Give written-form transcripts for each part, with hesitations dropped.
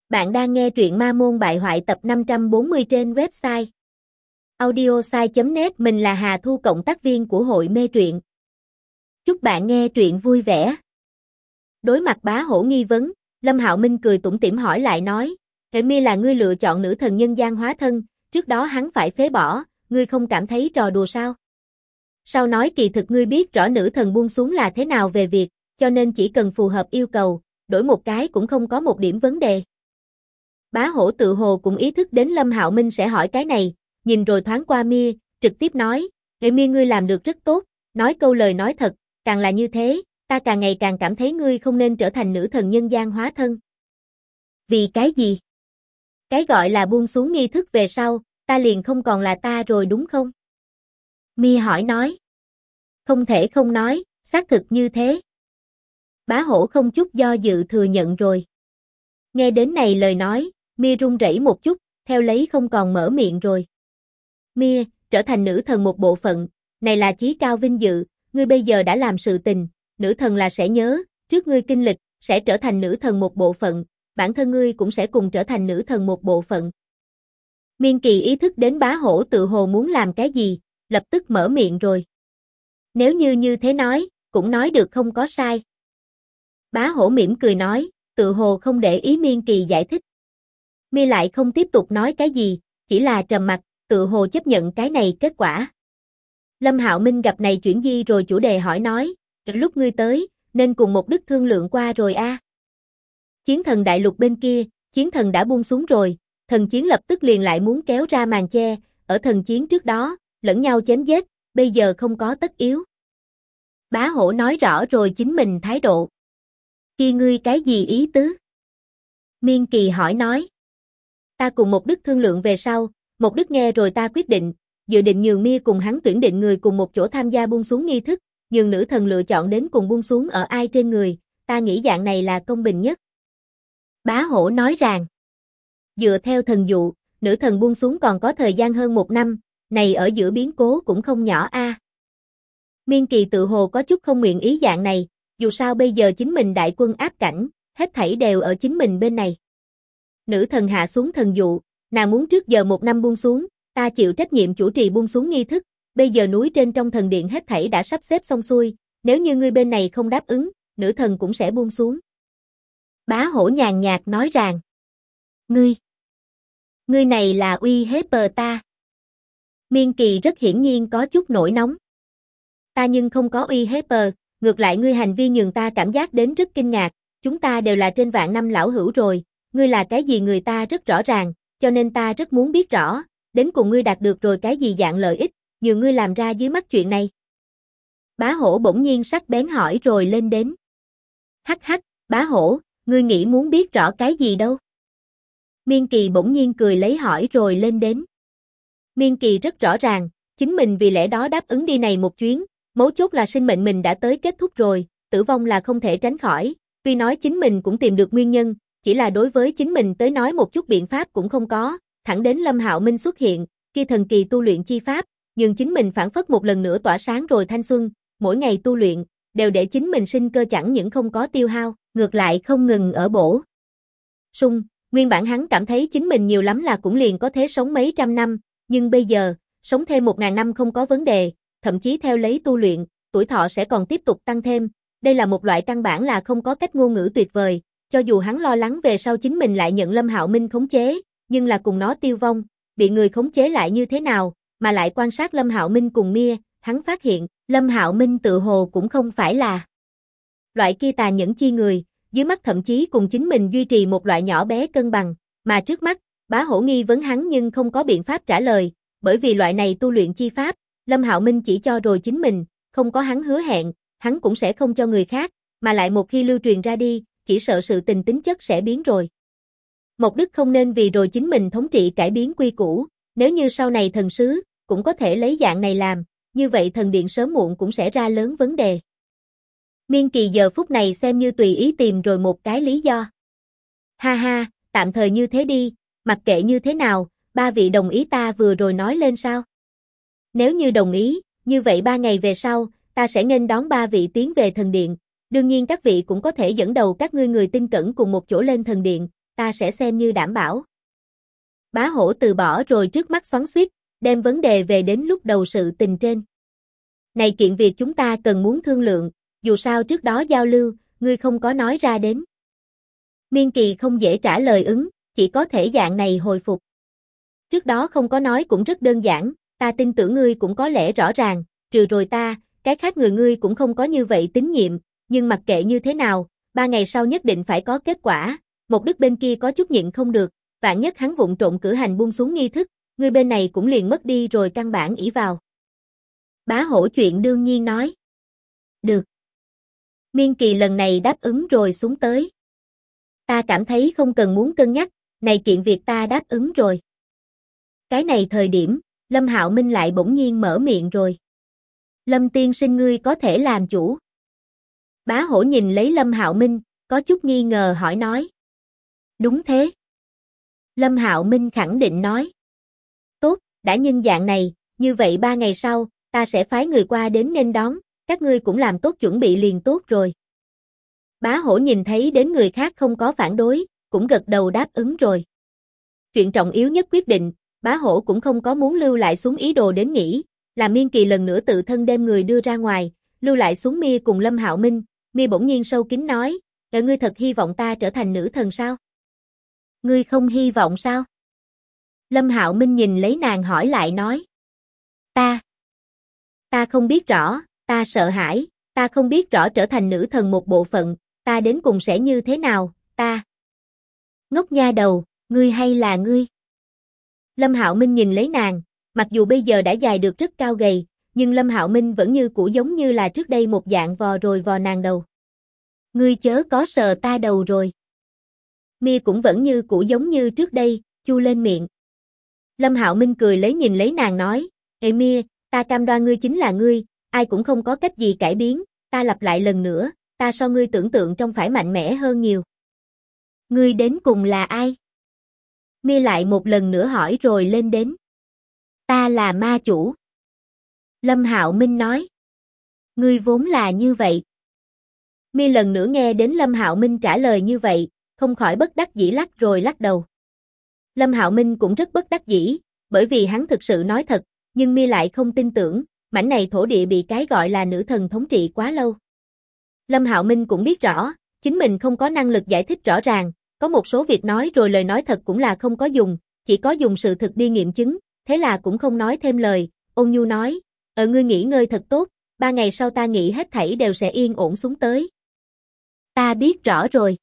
Bạn đang nghe truyện Ma Môn Bại Hoại tập 540 trên website audiosai.net. Mình là Hà Thu, cộng tác viên của hội mê truyện. Chúc bạn nghe truyện vui vẻ. Đối mặt bá hổ nghi vấn, Lâm Hạo Minh cười tủm tỉm hỏi lại nói, Hệ Mi là ngươi lựa chọn nữ thần nhân gian hóa thân, trước đó hắn phải phế bỏ, ngươi không cảm thấy trò đùa sao? Sau nói kỳ thực ngươi biết rõ nữ thần buông xuống là thế nào về việc, cho nên chỉ cần phù hợp yêu cầu, đổi một cái cũng không có một điểm vấn đề. Bá hổ tự hồ cũng ý thức đến Lâm Hạo Minh sẽ hỏi cái này, nhìn rồi thoáng qua Mia, trực tiếp nói, Hệ Mi ngươi làm được rất tốt, nói câu lời nói thật, càng là như thế, ta càng ngày càng cảm thấy ngươi không nên trở thành nữ thần nhân gian hóa thân. Vì cái gì? Cái gọi là buông xuống nghi thức về sau, ta liền không còn là ta rồi đúng không? Mia hỏi nói. Không thể không nói, xác thực như thế. Bá hổ không chút do dự thừa nhận rồi. Nghe đến này lời nói, Mia run rẩy một chút, theo lấy không còn mở miệng rồi. Mia, trở thành nữ thần một bộ phận, này là chí cao vinh dự, ngươi bây giờ đã làm sự tình, nữ thần là sẽ nhớ, trước ngươi kinh lịch, sẽ trở thành nữ thần một bộ phận, bản thân ngươi cũng sẽ cùng trở thành nữ thần một bộ phận. Miên Kỳ ý thức đến bá hổ tự hồ muốn làm cái gì, lập tức mở miệng rồi. Nếu như thế nói, cũng nói được không có sai. Bá hổ mỉm cười nói, tự hồ không để ý Miên Kỳ giải thích. Mi lại không tiếp tục nói cái gì, chỉ là trầm mặc, tự hồ chấp nhận cái này kết quả. Lâm Hạo Minh gặp này chuyển di rồi chủ đề hỏi nói, lúc ngươi tới, nên cùng một đức thương lượng qua rồi a. Chiến thần đại lục bên kia, chiến thần đã buông xuống rồi, thần chiến lập tức liền lại muốn kéo ra màn che, ở thần chiến trước đó, lẫn nhau chém giết, bây giờ không có tất yếu. Bá hổ nói rõ rồi chính mình thái độ. Kia ngươi cái gì ý tứ? Miên Kỳ hỏi nói. Ta cùng một đức thương lượng về sau, một đức nghe rồi ta quyết định, dự định nhường Mia cùng hắn tuyển định người cùng một chỗ tham gia buông xuống nghi thức, nhường nữ thần lựa chọn đến cùng buông xuống ở ai trên người, ta nghĩ dạng này là công bình nhất. Bá hổ nói rằng, dựa theo thần dụ, nữ thần buông xuống còn có thời gian hơn 1 năm, này ở giữa biến cố cũng không nhỏ a. Miên Kỳ tự hồ có chút không nguyện ý dạng này, dù sao bây giờ chính mình đại quân áp cảnh, hết thảy đều ở chính mình bên này. Nữ thần hạ xuống thần dụ, nàng muốn trước giờ 1 năm buông xuống, ta chịu trách nhiệm chủ trì buông xuống nghi thức, bây giờ núi trên trong thần điện hết thảy đã sắp xếp xong xuôi, nếu như ngươi bên này không đáp ứng, nữ thần cũng sẽ buông xuống. Bá hổ nhàn nhạt nói rằng, ngươi này là uy hiếp ta. Miên Kỳ rất hiển nhiên có chút nổi nóng. Ta nhưng không có uy hiếp, ngược lại ngươi hành vi nhường ta cảm giác đến rất kinh ngạc, chúng ta đều là trên vạn năm lão hữu rồi, ngươi là cái gì người ta rất rõ ràng, cho nên ta rất muốn biết rõ, đến cùng ngươi đạt được rồi cái gì dạng lợi ích, nhường ngươi làm ra dưới mắt chuyện này. Bá hổ bỗng nhiên sắc bén hỏi rồi lên đến. Hắc hắc, bá hổ, ngươi nghĩ muốn biết rõ cái gì đâu? Miên Kỳ bỗng nhiên cười lấy hỏi rồi lên đến. Miên Kỳ rất rõ ràng, chính mình vì lẽ đó đáp ứng đi này một chuyến, mấu chốt là sinh mệnh mình đã tới kết thúc rồi, tử vong là không thể tránh khỏi, tuy nói chính mình cũng tìm được nguyên nhân, chỉ là đối với chính mình tới nói một chút biện pháp cũng không có, thẳng đến Lâm Hạo Minh xuất hiện, kia thần kỳ tu luyện chi pháp, nhưng chính mình phản phất một lần nữa tỏa sáng rồi thanh xuân, mỗi ngày tu luyện, đều để chính mình sinh cơ chẳng những không có tiêu hao, ngược lại không ngừng ở bổ sung, nguyên bản hắn cảm thấy chính mình nhiều lắm là cũng liền có thể sống mấy trăm năm, nhưng bây giờ, sống thêm 1000 năm không có vấn đề, thậm chí theo lấy tu luyện, tuổi thọ sẽ còn tiếp tục tăng thêm, đây là một loại căn bản là không có cách ngôn ngữ tuyệt vời, cho dù hắn lo lắng về sau chính mình lại nhận Lâm Hạo Minh khống chế, nhưng là cùng nó tiêu vong, bị người khống chế lại như thế nào, mà lại quan sát Lâm Hạo Minh cùng Mia, hắn phát hiện, Lâm Hạo Minh tự hồ cũng không phải là loại kia tàn nhẫn chi người, dưới mắt thậm chí cùng chính mình duy trì một loại nhỏ bé cân bằng, mà trước mắt, bá hổ nghi vấn hắn nhưng không có biện pháp trả lời, bởi vì loại này tu luyện chi pháp, Lâm Hạo Minh chỉ cho rồi chính mình, không có hắn hứa hẹn, hắn cũng sẽ không cho người khác, mà lại một khi lưu truyền ra đi, chỉ sợ sự tình tính chất sẽ biến rồi. Một đức không nên vì rồi chính mình thống trị cải biến quy củ, nếu như sau này thần sứ, cũng có thể lấy dạng này làm, như vậy thần điện sớm muộn cũng sẽ ra lớn vấn đề. Miên Kỳ giờ phút này xem như tùy ý tìm rồi một cái lý do. Ha ha, tạm thời như thế đi, mặc kệ như thế nào, 3 vị đồng ý ta vừa rồi nói lên sao? Nếu như đồng ý, như vậy 3 ngày về sau, ta sẽ nghênh đón 3 vị tiến về thần điện, đương nhiên các vị cũng có thể dẫn đầu các ngươi người tin cẩn cùng một chỗ lên thần điện, ta sẽ xem như đảm bảo. Bá hổ từ bỏ rồi trước mắt xoắn xuýt, đem vấn đề về đến lúc đầu sự tình trên. Này kiện việc chúng ta cần muốn thương lượng, dù sao trước đó giao lưu, ngươi không có nói ra đến. Miên Kỳ không dễ trả lời ứng, chỉ có thể dạng này hồi phục. Trước đó không có nói cũng rất đơn giản, ta tin tưởng ngươi cũng có lẽ rõ ràng, trừ rồi ta, cái khác người ngươi cũng không có như vậy tín nhiệm, nhưng mặc kệ như thế nào, 3 ngày sau nhất định phải có kết quả. Một Đức bên kia có chút nhịn không được, vạn nhất hắn vụng trộm cử hành buông xuống nghi thức, ngươi bên này cũng liền mất đi rồi căn bản ỷ vào. Bá hổ chuyện đương nhiên nói. Được. Miên Kỳ lần này đáp ứng rồi xuống tới. Ta cảm thấy không cần muốn cân nhắc, này kiện việc ta đáp ứng rồi. Cái này thời điểm, Lâm Hạo Minh lại bỗng nhiên mở miệng rồi. Lâm tiên sinh ngươi có thể làm chủ. Bá hổ nhìn lấy Lâm Hạo Minh, có chút nghi ngờ hỏi nói. Đúng thế. Lâm Hạo Minh khẳng định nói. Tốt, đã nhân dạng này, như vậy 3 ngày sau, ta sẽ phái người qua đến nên đón, các ngươi cũng làm tốt chuẩn bị liền tốt rồi. Bá hổ nhìn thấy đến người khác không có phản đối, cũng gật đầu đáp ứng rồi. Chuyện trọng yếu nhất quyết định, bá hổ cũng không có muốn lưu lại xuống ý đồ đến nghỉ, là Miên Kỳ lần nữa tự thân đem người đưa ra ngoài, lưu lại xuống Mia cùng Lâm Hạo Minh. Mia bỗng nhiên sâu kín nói, ngươi thật hy vọng ta trở thành nữ thần sao? Ngươi không hy vọng sao? Lâm Hạo Minh nhìn lấy nàng hỏi lại nói. Ta không biết rõ, ta sợ hãi, ta không biết rõ trở thành nữ thần một bộ phận, ta đến cùng sẽ như thế nào, ta. Ngốc nha đầu, ngươi hay là ngươi? Lâm Hạo Minh nhìn lấy nàng, mặc dù bây giờ đã dài được rất cao gầy, nhưng Lâm Hạo Minh vẫn như cũ giống như là trước đây một dạng vò rồi vò nàng đầu. Ngươi chớ có sờ ta đầu rồi. Mia cũng vẫn như cũ giống như trước đây, chu lên miệng. Lâm Hạo Minh cười lấy nhìn lấy nàng nói, Ê Mia, ta cam đoan ngươi chính là ngươi, ai cũng không có cách gì cải biến, ta lặp lại lần nữa, ta so ngươi tưởng tượng trong phải mạnh mẽ hơn nhiều. Ngươi đến cùng là ai? Mia lại một lần nữa hỏi rồi lên đến. Ta là ma chủ. Lâm Hạo Minh nói. Ngươi vốn là như vậy. Mia lần nữa nghe đến Lâm Hạo Minh trả lời như vậy, không khỏi bất đắc dĩ lắc rồi lắc đầu. Lâm Hạo Minh cũng rất bất đắc dĩ, bởi vì hắn thực sự nói thật, nhưng Mia lại không tin tưởng, mảnh này thổ địa bị cái gọi là nữ thần thống trị quá lâu. Lâm Hạo Minh cũng biết rõ, chính mình không có năng lực giải thích rõ ràng, có một số việc nói rồi lời nói thật cũng là không có dùng, chỉ có dùng sự thực đi nghiệm chứng, thế là cũng không nói thêm lời, ôn nhu nói, ngươi nghỉ ngơi thật tốt, 3 ngày sau ta nghĩ hết thảy đều sẽ yên ổn xuống tới. Ta biết rõ rồi.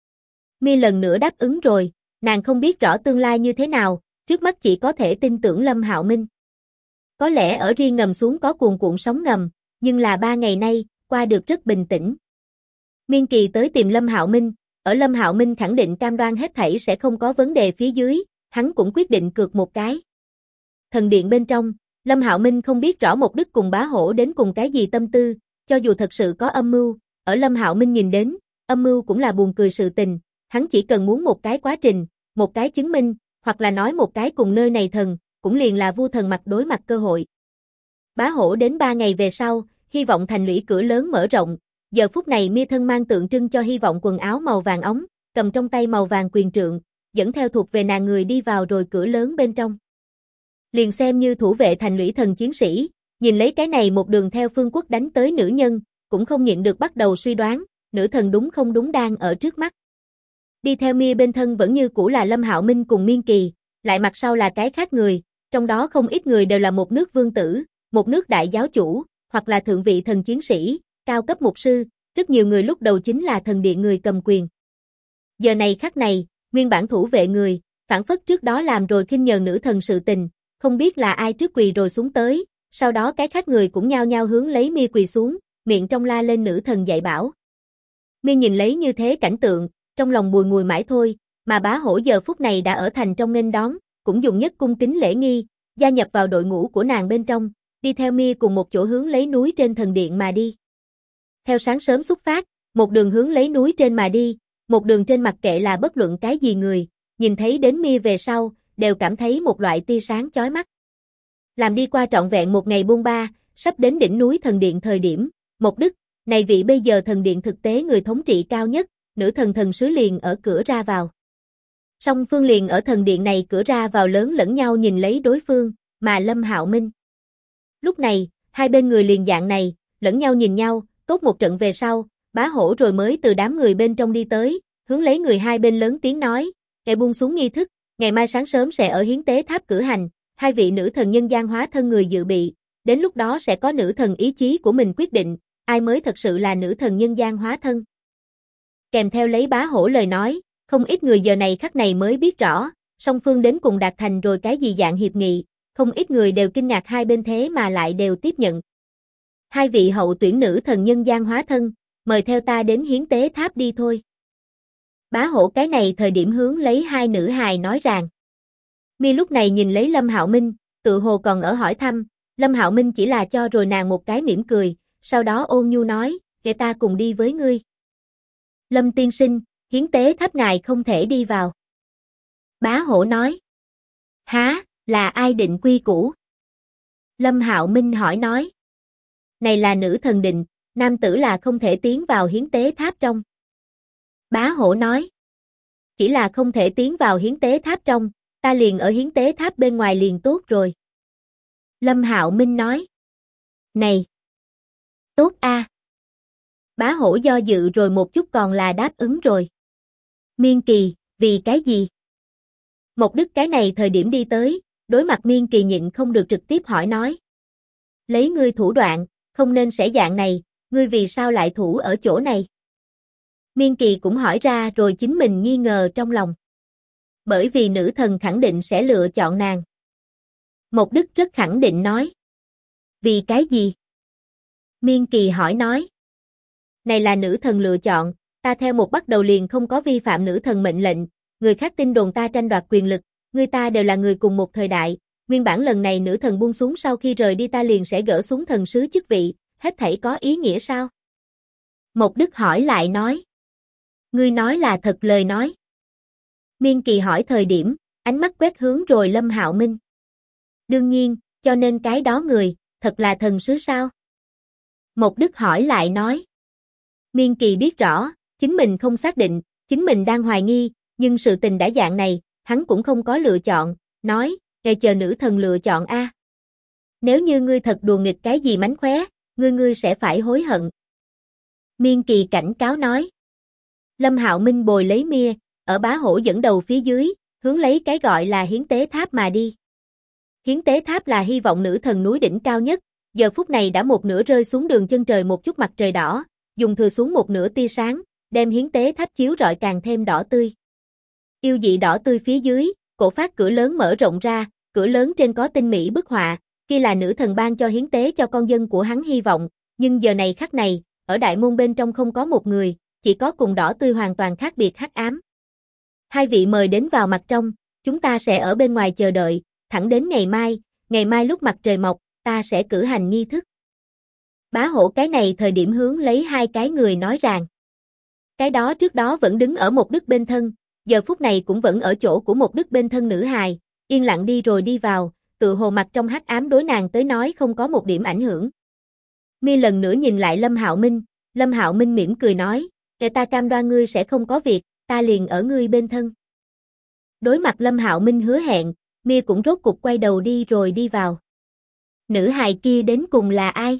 Mia lần nữa đáp ứng rồi, nàng không biết rõ tương lai như thế nào, trước mắt chỉ có thể tin tưởng Lâm Hạo Minh. Có lẽ ở riêng ngầm xuống có cuồn cuộn sóng ngầm, nhưng là 3 ngày nay, qua được rất bình tĩnh. Miên Kỳ tới tìm Lâm Hạo Minh, ở Lâm Hạo Minh khẳng định cam đoan hết thảy sẽ không có vấn đề phía dưới, hắn cũng quyết định cược một cái. Thần điện bên trong, Lâm Hạo Minh không biết rõ Một Đức cùng Bá Hổ đến cùng cái gì tâm tư, cho dù thật sự có âm mưu, ở Lâm Hạo Minh nhìn đến, âm mưu cũng là buồn cười sự tình, hắn chỉ cần muốn một cái quá trình, một cái chứng minh, hoặc là nói một cái cùng nơi này thần, cũng liền là vu thần mặt đối mặt cơ hội. Bá Hổ đến 3 ngày về sau, hy vọng thành lũy cửa lớn mở rộng, giờ phút này Mia thân mang tượng trưng cho hy vọng quần áo màu vàng óng, cầm trong tay màu vàng quyền trượng, dẫn theo thuộc về nàng người đi vào rồi cửa lớn bên trong. Liền xem như thủ vệ thành lũy thần chiến sĩ, nhìn lấy cái này một đường theo phương quốc đánh tới nữ nhân, cũng không nhịn được bắt đầu suy đoán, nữ thần đúng không đúng đang ở trước mắt. Đi theo Mia bên thân vẫn như cũ là Lâm Hạo Minh cùng Miên Kỳ, lại mặt sau là cái khác người, trong đó không ít người đều là một nước vương tử, một nước đại giáo chủ, hoặc là thượng vị thần chiến sĩ, cao cấp mục sư, rất nhiều người lúc đầu chính là thần điện người cầm quyền. Giờ này khắc này, nguyên bản thủ vệ người, phản phất trước đó làm rồi khinh nhờn nữ thần sự tình, không biết là ai trước quỳ rồi xuống tới, sau đó cái khác người cũng nhao nhao hướng lấy Mia quỳ xuống, miệng trong la lên nữ thần dạy bảo. Mia nhìn lấy như thế cảnh tượng, trong lòng bùi ngùi mãi thôi, mà Bá Hổ giờ phút này đã ở thành trong nghênh đón, cũng dùng nhất cung kính lễ nghi, gia nhập vào đội ngũ của nàng bên trong, đi theo Mia cùng một chỗ hướng lấy núi trên thần điện mà đi. Theo sáng sớm xuất phát, một đường hướng lấy núi trên mà đi, một đường trên mặc kệ là bất luận cái gì người, nhìn thấy đến Mia về sau, đều cảm thấy một loại tia sáng chói mắt. Làm đi qua trọn vẹn một ngày buôn ba, sắp đến đỉnh núi thần điện thời điểm, Một Đức, này vị bây giờ thần điện thực tế người thống trị cao nhất, nữ thần thần sứ liền ở cửa ra vào. Song phương liền ở thần điện này cửa ra vào lớn lẫn nhau nhìn lấy đối phương, mà Lâm Hạo Minh. Lúc này, hai bên người liền dạng này, lẫn nhau nhìn nhau, tốt một trận về sau, Bá Hổ rồi mới từ đám người bên trong đi tới, hướng lấy người hai bên lớn tiếng nói, "Ngài buông xuống nghi thức, ngày mai sáng sớm sẽ ở hiến tế tháp cử hành, hai vị nữ thần nhân gian hóa thân người dự bị, đến lúc đó sẽ có nữ thần ý chí của mình quyết định, ai mới thật sự là nữ thần nhân gian hóa thân." Kèm theo lấy Bá Hổ lời nói, không ít người giờ này khắc này mới biết rõ, song phương đến cùng đạt thành rồi cái gì dạng hiệp nghị, không ít người đều kinh ngạc hai bên thế mà lại đều tiếp nhận. "Hai vị hậu tuyển nữ thần nhân gian hóa thân, mời theo ta đến hiến tế tháp đi thôi." Bá Hổ cái này thời điểm hướng lấy hai nữ hài nói rằng. Mi lúc này nhìn lấy Lâm Hạo Minh, tự hồ còn ở hỏi thăm, Lâm Hạo Minh chỉ là cho rồi nàng một cái mỉm cười, sau đó ôn nhu nói, "Để ta cùng đi với ngươi." "Lâm tiên sinh, hiến tế tháp ngài không thể đi vào." Bá Hổ nói. "Hả, là ai định quy củ?" Lâm Hạo Minh hỏi nói. "Này là nữ thần định, nam tử là không thể tiến vào hiến tế tháp trong." Bá Hổ nói. "Chỉ là không thể tiến vào hiến tế tháp trong, ta liền ở hiến tế tháp bên ngoài liền tốt rồi." Lâm Hạo Minh nói. "Này! Tốt a." Bá Hổ do dự rồi một chút còn là đáp ứng rồi. "Miên Kỳ, vì cái gì?" Mộc Đức cái này thời điểm đi tới, đối mặt Miên Kỳ nhịn không được trực tiếp hỏi nói. "Lấy ngươi thủ đoạn, không nên sẽ dạng này, ngươi vì sao lại thủ ở chỗ này?" Miên Kỳ cũng hỏi ra rồi chính mình nghi ngờ trong lòng. "Bởi vì nữ thần khẳng định sẽ lựa chọn nàng." Mộc Đức rất khẳng định nói. "Vì cái gì?" Miên Kỳ hỏi nói. "Này là nữ thần lựa chọn, ta theo một bắt đầu liền không có vi phạm nữ thần mệnh lệnh, người khác tin đồn ta tranh đoạt quyền lực, người ta đều là người cùng một thời đại, nguyên bản lần này nữ thần buông xuống sau khi rời đi ta liền sẽ gỡ xuống thần sứ chức vị, hết thảy có ý nghĩa sao?" Mộc Đức hỏi lại nói. "Ngươi nói là thật lời nói?" Miên Kỳ hỏi thời điểm, ánh mắt quét hướng rồi Lâm Hạo Minh. "Đương nhiên, cho nên cái đó người, thật là thần sứ sao?" Mộc Đức hỏi lại nói. Miên Kỳ biết rõ, chính mình không xác định, chính mình đang hoài nghi, nhưng sự tình đã dạng này, hắn cũng không có lựa chọn, nói, "Ngày chờ nữ thần lựa chọn a. Nếu như ngươi thật đùa nghịch cái gì mánh khóe, ngươi sẽ phải hối hận." Miên Kỳ cảnh cáo nói. Lâm Hạo Minh bồi lấy Mia, ở Bá Hổ dẫn đầu phía dưới, hướng lấy cái gọi là hiến tế tháp mà đi. Hiến tế tháp là hy vọng nữ thần núi đỉnh cao nhất, giờ phút này đã một nửa rơi xuống đường chân trời một chút mặt trời đỏ, dùng thừa xuống một nửa tia sáng, đem hiến tế tháp chiếu rọi càng thêm đỏ tươi. Yêu dị đỏ tươi phía dưới, cổ phát cửa lớn mở rộng ra, cửa lớn trên có tinh mỹ bức họa, kia là nữ thần ban cho hiến tế cho con dân của hắn hy vọng, nhưng giờ này khắc này, ở đại môn bên trong không có một người, chỉ có cùng đỏ tươi hoàn toàn khác biệt hắc ám. "Hai vị mời đến vào mặt trong, chúng ta sẽ ở bên ngoài chờ đợi, thẳng đến ngày mai lúc mặt trời mọc, ta sẽ cử hành nghi thức." Bá Hổ cái này thời điểm hướng lấy hai cái người nói rằng. Cái đó trước đó vẫn đứng ở Mộc Đức bên thân, giờ phút này cũng vẫn ở chỗ của Mộc Đức bên thân nữ hài, yên lặng đi rồi đi vào, tự hồ mặt trong hắc ám đối nàng tới nói không có một điểm ảnh hưởng. Mi lần nữa nhìn lại Lâm Hạo Minh mỉm cười nói, "Để ta cam đoan ngươi sẽ không có việc, ta liền ở ngươi bên thân." Đối mặt Lâm Hạo Minh hứa hẹn, Mi cũng rốt cục quay đầu đi rồi đi vào. Nữ hài kia đến cùng là ai?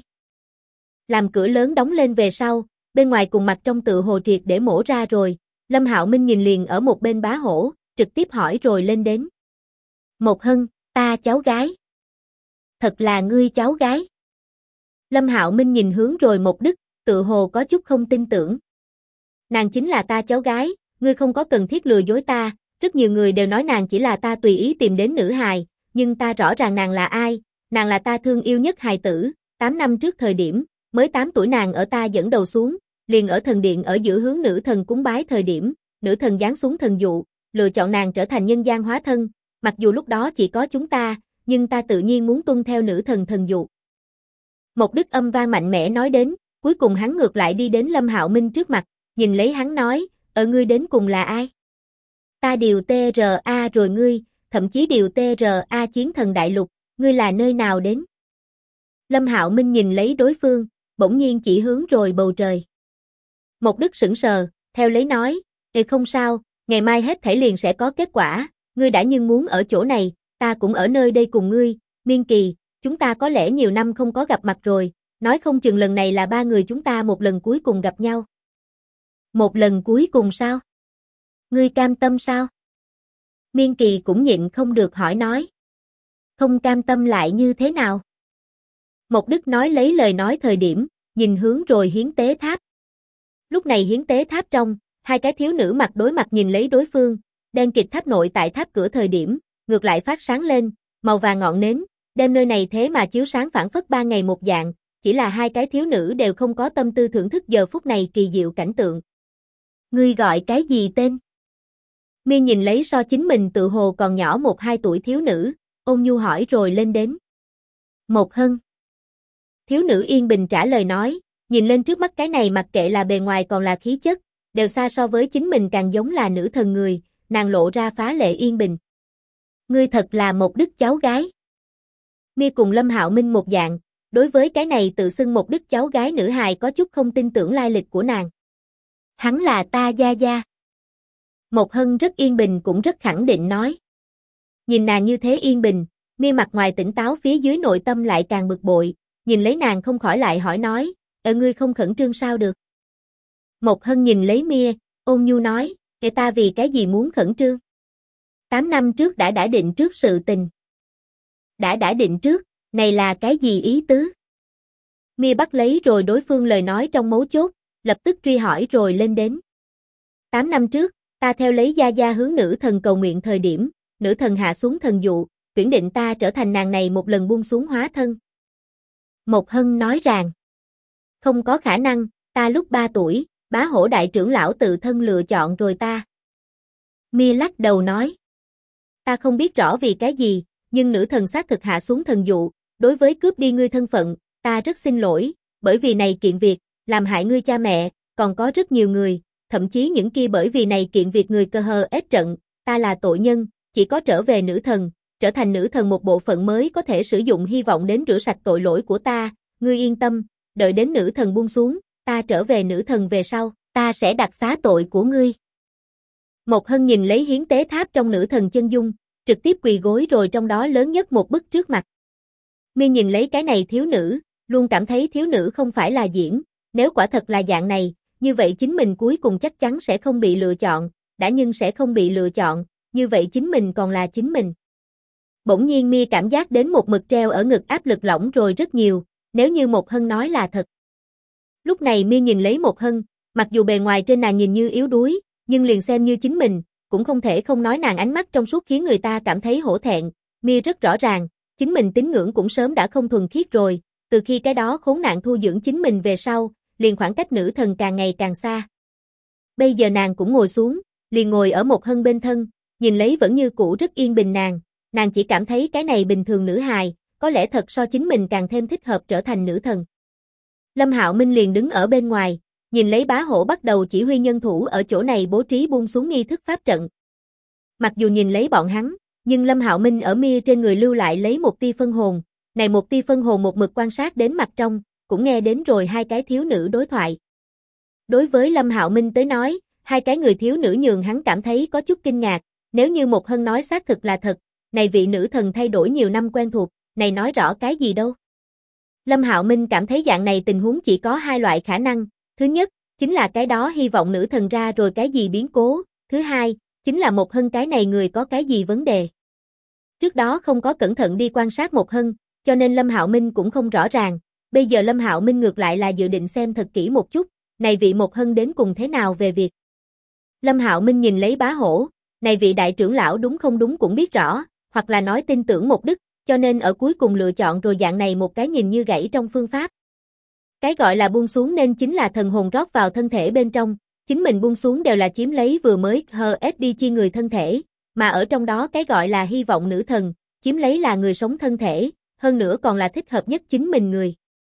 Làm cửa lớn đóng lên về sau, bên ngoài cùng mặt trong tự hồ triệt để mổ ra rồi, Lâm Hạo Minh nhìn liền ở một bên Bá Hổ, trực tiếp hỏi rồi lên đến. "Một Hân, ta cháu gái." "Thật là ngươi cháu gái?" Lâm Hạo Minh nhìn hướng rồi Mộc Đức, tự hồ có chút không tin tưởng. "Nàng chính là ta cháu gái, ngươi không có cần thiết lừa dối ta, rất nhiều người đều nói nàng chỉ là ta tùy ý tìm đến nữ hài, nhưng ta rõ ràng nàng là ai, nàng là ta thương yêu nhất hài tử, 8 năm trước thời điểm, mới 8 tuổi nàng ở ta dẫn đầu xuống, liền ở thần điện ở giữa hướng nữ thần cúng bái thời điểm, nữ thần giáng xuống thần dụ, lựa chọn nàng trở thành nhân gian hóa thân, mặc dù lúc đó chỉ có chúng ta, nhưng ta tự nhiên muốn tuân theo nữ thần thần dụ." Mộc Đức âm vang mạnh mẽ nói đến, cuối cùng hắn ngược lại đi đến Lâm Hạo Minh trước mặt, nhìn lấy hắn nói, "Ở ngươi đến cùng là ai?" "Ta điều TRA rồi ngươi, thậm chí điều TRA chiến thần đại lục, ngươi là nơi nào đến?" Lâm Hạo Minh nhìn lấy đối phương, bỗng nhiên chỉ hướng rồi bầu trời. Mộc Đức sững sờ, theo lấy nói, "Không sao, Ngày mai hết thảy liền sẽ có kết quả, ngươi đã nhưng muốn ở chỗ này, ta cũng ở nơi đây cùng ngươi, Miên Kỳ, chúng ta có lẽ nhiều năm không có gặp mặt rồi, nói không chừng lần này là ba người chúng ta một lần cuối cùng gặp nhau. Một lần cuối cùng sao? Ngươi cam tâm sao? Miên Kỳ cũng nhịn không được hỏi nói. Không cam tâm lại như thế nào? Mộc Đức nói lấy lời nói thời điểm, nhìn hướng rồi hiến tế tháp. Lúc này hiến tế tháp trong, hai cái thiếu nữ mặt đối mặt nhìn lấy đối phương, đen kịt tháp nội tại tháp cửa thời điểm, ngược lại phát sáng lên, màu vàng ngọn nến, đem nơi này thế mà chiếu sáng phảng phất ba ngày một dạng, chỉ là hai cái thiếu nữ đều không có tâm tư thưởng thức giờ phút này kỳ diệu cảnh tượng. Ngươi gọi cái gì tên? Miên nhìn lấy so chính mình tự hồ còn nhỏ 1-2 tuổi thiếu nữ, ôn nhu hỏi rồi lên đến. Một Hân. Thiếu nữ yên bình trả lời nói, nhìn lên trước mắt cái này mặc kệ là bề ngoài còn là khí chất, đều xa so với chính mình càng giống là nữ thần người, nàng lộ ra phá lệ yên bình. Ngươi thật là Mộc Đức cháu gái. Mia cùng Lâm Hạo Minh một dạng, đối với cái này tự xưng Mộc Đức cháu gái nữ hài có chút không tin tưởng lai lịch của nàng. Hắn là ta gia gia. Mộc Hân rất yên bình cũng rất khẳng định nói. Nhìn nàng như thế yên bình, Mia mặt ngoài tỉnh táo phía dưới nội tâm lại càng bực bội, nhìn lấy nàng không khỏi lại hỏi nói, ngươi không khẩn trương sao được? Mộc Hân nhìn lấy Mia, ôn nhu nói, ta vì cái gì muốn khẩn trương? 8 năm trước đã định trước sự tình. Đã định trước, này là cái gì ý tứ? Mia bắt lấy rồi đối phương lời nói trong mấu chốt, lập tức truy hỏi rồi lên đến. 8 năm trước, ta theo lấy gia gia hướng nữ thần cầu nguyện thời điểm, nữ thần hạ xuống thần dụ, tuyển định ta trở thành nàng này một lần buông xuống hóa thân. Mộc Hân nói rằng, không có khả năng, ta lúc 3 tuổi, bá hổ đại trưởng lão tự thân lựa chọn rồi ta. Mia lắc đầu nói, ta không biết rõ vì cái gì, nhưng nữ thần xác thực hạ xuống thần dụ, đối với cướp đi ngươi thân phận, ta rất xin lỗi, bởi vì này kiện việc, làm hại ngươi cha mẹ, còn có rất nhiều người, thậm chí những kia bởi vì này kiện việc người cơ hờ ết trận, ta là tội nhân, chỉ có trở về nữ thần, trở thành nữ thần một bộ phận mới có thể sử dụng hy vọng đến rửa sạch tội lỗi của ta, ngươi yên tâm, đợi đến nữ thần buông xuống, ta trở về nữ thần về sau, ta sẽ đặc xá tội của ngươi. Mộc Hân nhìn lấy hiến tế tháp trong nữ thần chân dung, trực tiếp quỳ gối rồi trong đó lớn nhất một bức trước mặt. Miên nhìn lấy cái này thiếu nữ, luôn cảm thấy thiếu nữ không phải là diễn, nếu quả thật là dạng này, như vậy chính mình cuối cùng chắc chắn sẽ không bị lựa chọn, đã nhưng sẽ không bị lựa chọn, như vậy chính mình còn là chính mình. Bỗng nhiên Mia cảm giác đến một mực treo ở ngực áp lực lỏng rồi rất nhiều, nếu như Mộc Hân nói là thật. Lúc này Mia nhìn lấy Mộc Hân, mặc dù bề ngoài trên nàng nhìn như yếu đuối, nhưng liền xem như chính mình, cũng không thể không nói nàng ánh mắt trong suốt khiến người ta cảm thấy hổ thẹn. Mia rất rõ ràng, chính mình tín ngưỡng cũng sớm đã không thuần khiết rồi, từ khi cái đó khốn nạn thu dưỡng chính mình về sau, liền khoảng cách nữ thần càng ngày càng xa. Bây giờ nàng cũng ngồi xuống, liền ngồi ở Mộc Hân bên thân, nhìn lấy vẫn như cũ rất yên bình nàng chỉ cảm thấy cái này bình thường nữ hài, có lẽ thật so chính mình càng thêm thích hợp trở thành nữ thần. Lâm Hạo Minh liền đứng ở bên ngoài, nhìn lấy bá hổ bắt đầu chỉ huy nhân thủ ở chỗ này bố trí buông xuống nghi thức pháp trận. Mặc dù nhìn lấy bọn hắn, nhưng Lâm Hạo Minh ở Mia trên người lưu lại lấy một tia phân hồn, này một tia phân hồn một mực quan sát đến mặt trong, cũng nghe đến rồi hai cái thiếu nữ đối thoại. Đối với Lâm Hạo Minh tới nói, hai cái người thiếu nữ nhường hắn cảm thấy có chút kinh ngạc, nếu như Mộc Hân nói xác thực là thật, này vị nữ thần thay đổi nhiều năm quen thuộc, này nói rõ cái gì đâu. Lâm Hạo Minh cảm thấy dạng này tình huống chỉ có hai loại khả năng, thứ nhất, chính là cái đó hy vọng nữ thần ra rồi cái gì biến cố, thứ hai, chính là Mộc Hân cái này người có cái gì vấn đề. Trước đó không có cẩn thận đi quan sát Mộc Hân, cho nên Lâm Hạo Minh cũng không rõ ràng, bây giờ Lâm Hạo Minh ngược lại là dự định xem thật kỹ một chút, này vị Mộc Hân đến cùng thế nào về việc. Lâm Hạo Minh nhìn lấy bá hổ, này vị đại trưởng lão đúng không đúng cũng biết rõ, hoặc là nói tin tưởng Mộc Đức, cho nên ở cuối cùng lựa chọn rồi dạng này một cái nhìn như gãy trong phương pháp. Cái gọi là buông xuống nên chính là thần hồn rót vào thân thể bên trong, chính mình buông xuống đều là chiếm lấy vừa mới HSD chi người thân thể, mà ở trong đó cái gọi là hy vọng nữ thần, chiếm lấy là người sống thân thể, hơn nữa còn là thích hợp nhất chính mình người.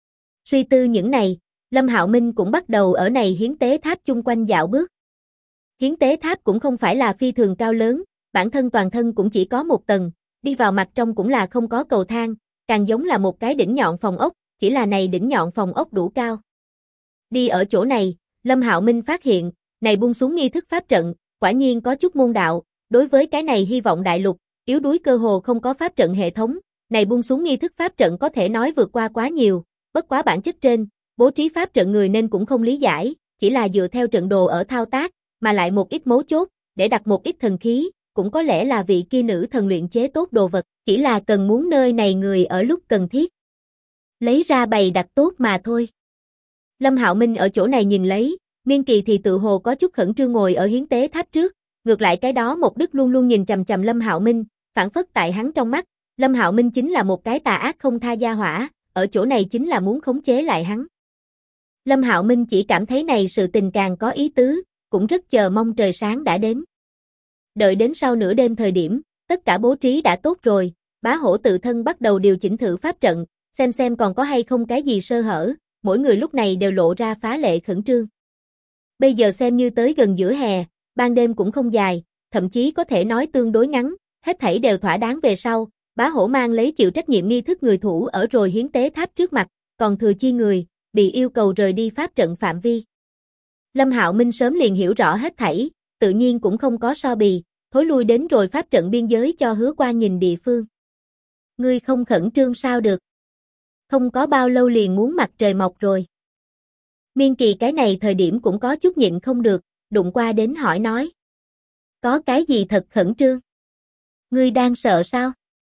Suy tư những này, Lâm Hạo Minh cũng bắt đầu ở này hiến tế tháp chung quanh dạo bước. Hiến tế tháp cũng không phải là phi thường cao lớn, bản thân toàn thân cũng chỉ có một tầng, đi vào mặt trong cũng là không có cầu thang, càng giống là một cái đỉnh nhọn phòng ốc, chỉ là này đỉnh nhọn phòng ốc đủ cao. Đi ở chỗ này, Lâm Hạo Minh phát hiện, này buông xuống nghi thức pháp trận, quả nhiên có chút môn đạo, đối với cái này hy vọng đại lục, yếu đuối cơ hồ không có pháp trận hệ thống, này buông xuống nghi thức pháp trận có thể nói vượt qua quá nhiều, bất quá bản chất trên, bố trí pháp trận người nên cũng không lý giải, chỉ là dựa theo trận đồ ở thao tác, mà lại một ít mấu chốt, để đặt một ít thần khí, cũng có lẽ là vị kia nữ thần luyện chế tốt đồ vật, chỉ là cần muốn nơi này người ở lúc cần thiết. Lấy ra bày đặt tốt mà thôi. Lâm Hạo Minh ở chỗ này nhìn lấy, Miên Kỳ thì tự hồ có chút khẩn trương ngồi ở hiến tế tháp trước, ngược lại cái đó một Đức luôn luôn nhìn chằm chằm Lâm Hạo Minh, phản phất tại hắn trong mắt, Lâm Hạo Minh chính là một cái tà ác không tha gia hỏa, ở chỗ này chính là muốn khống chế lại hắn. Lâm Hạo Minh chỉ cảm thấy này sự tình càng có ý tứ, cũng rất chờ mong trời sáng đã đến. Đợi đến sau nửa đêm thời điểm, tất cả bố trí đã tốt rồi, bá hổ tự thân bắt đầu điều chỉnh thử pháp trận, xem còn có hay không cái gì sơ hở, mỗi người lúc này đều lộ ra phá lệ khẩn trương. Bây giờ xem như tới gần giữa hè, ban đêm cũng không dài, thậm chí có thể nói tương đối ngắn, hết thảy đều thỏa đáng về sau, bá hổ mang lấy chịu trách nhiệm nghi thức người thủ ở rồi hiến tế tháp trước mặt, còn thừa chi người, bị yêu cầu rời đi pháp trận phạm vi. Lâm Hạo Minh sớm liền hiểu rõ hết thảy, tự nhiên cũng không có so bì, thối lui đến rồi pháp trận biên giới cho Hứa Quan nhìn địa phương. Ngươi không khẩn trương sao được? Không có bao lâu liền muốn mặt trời mọc rồi. Miên Kỳ cái này thời điểm cũng có chút nhịn không được, đụng qua đến hỏi nói. Có cái gì thật khẩn trương? Ngươi đang sợ sao?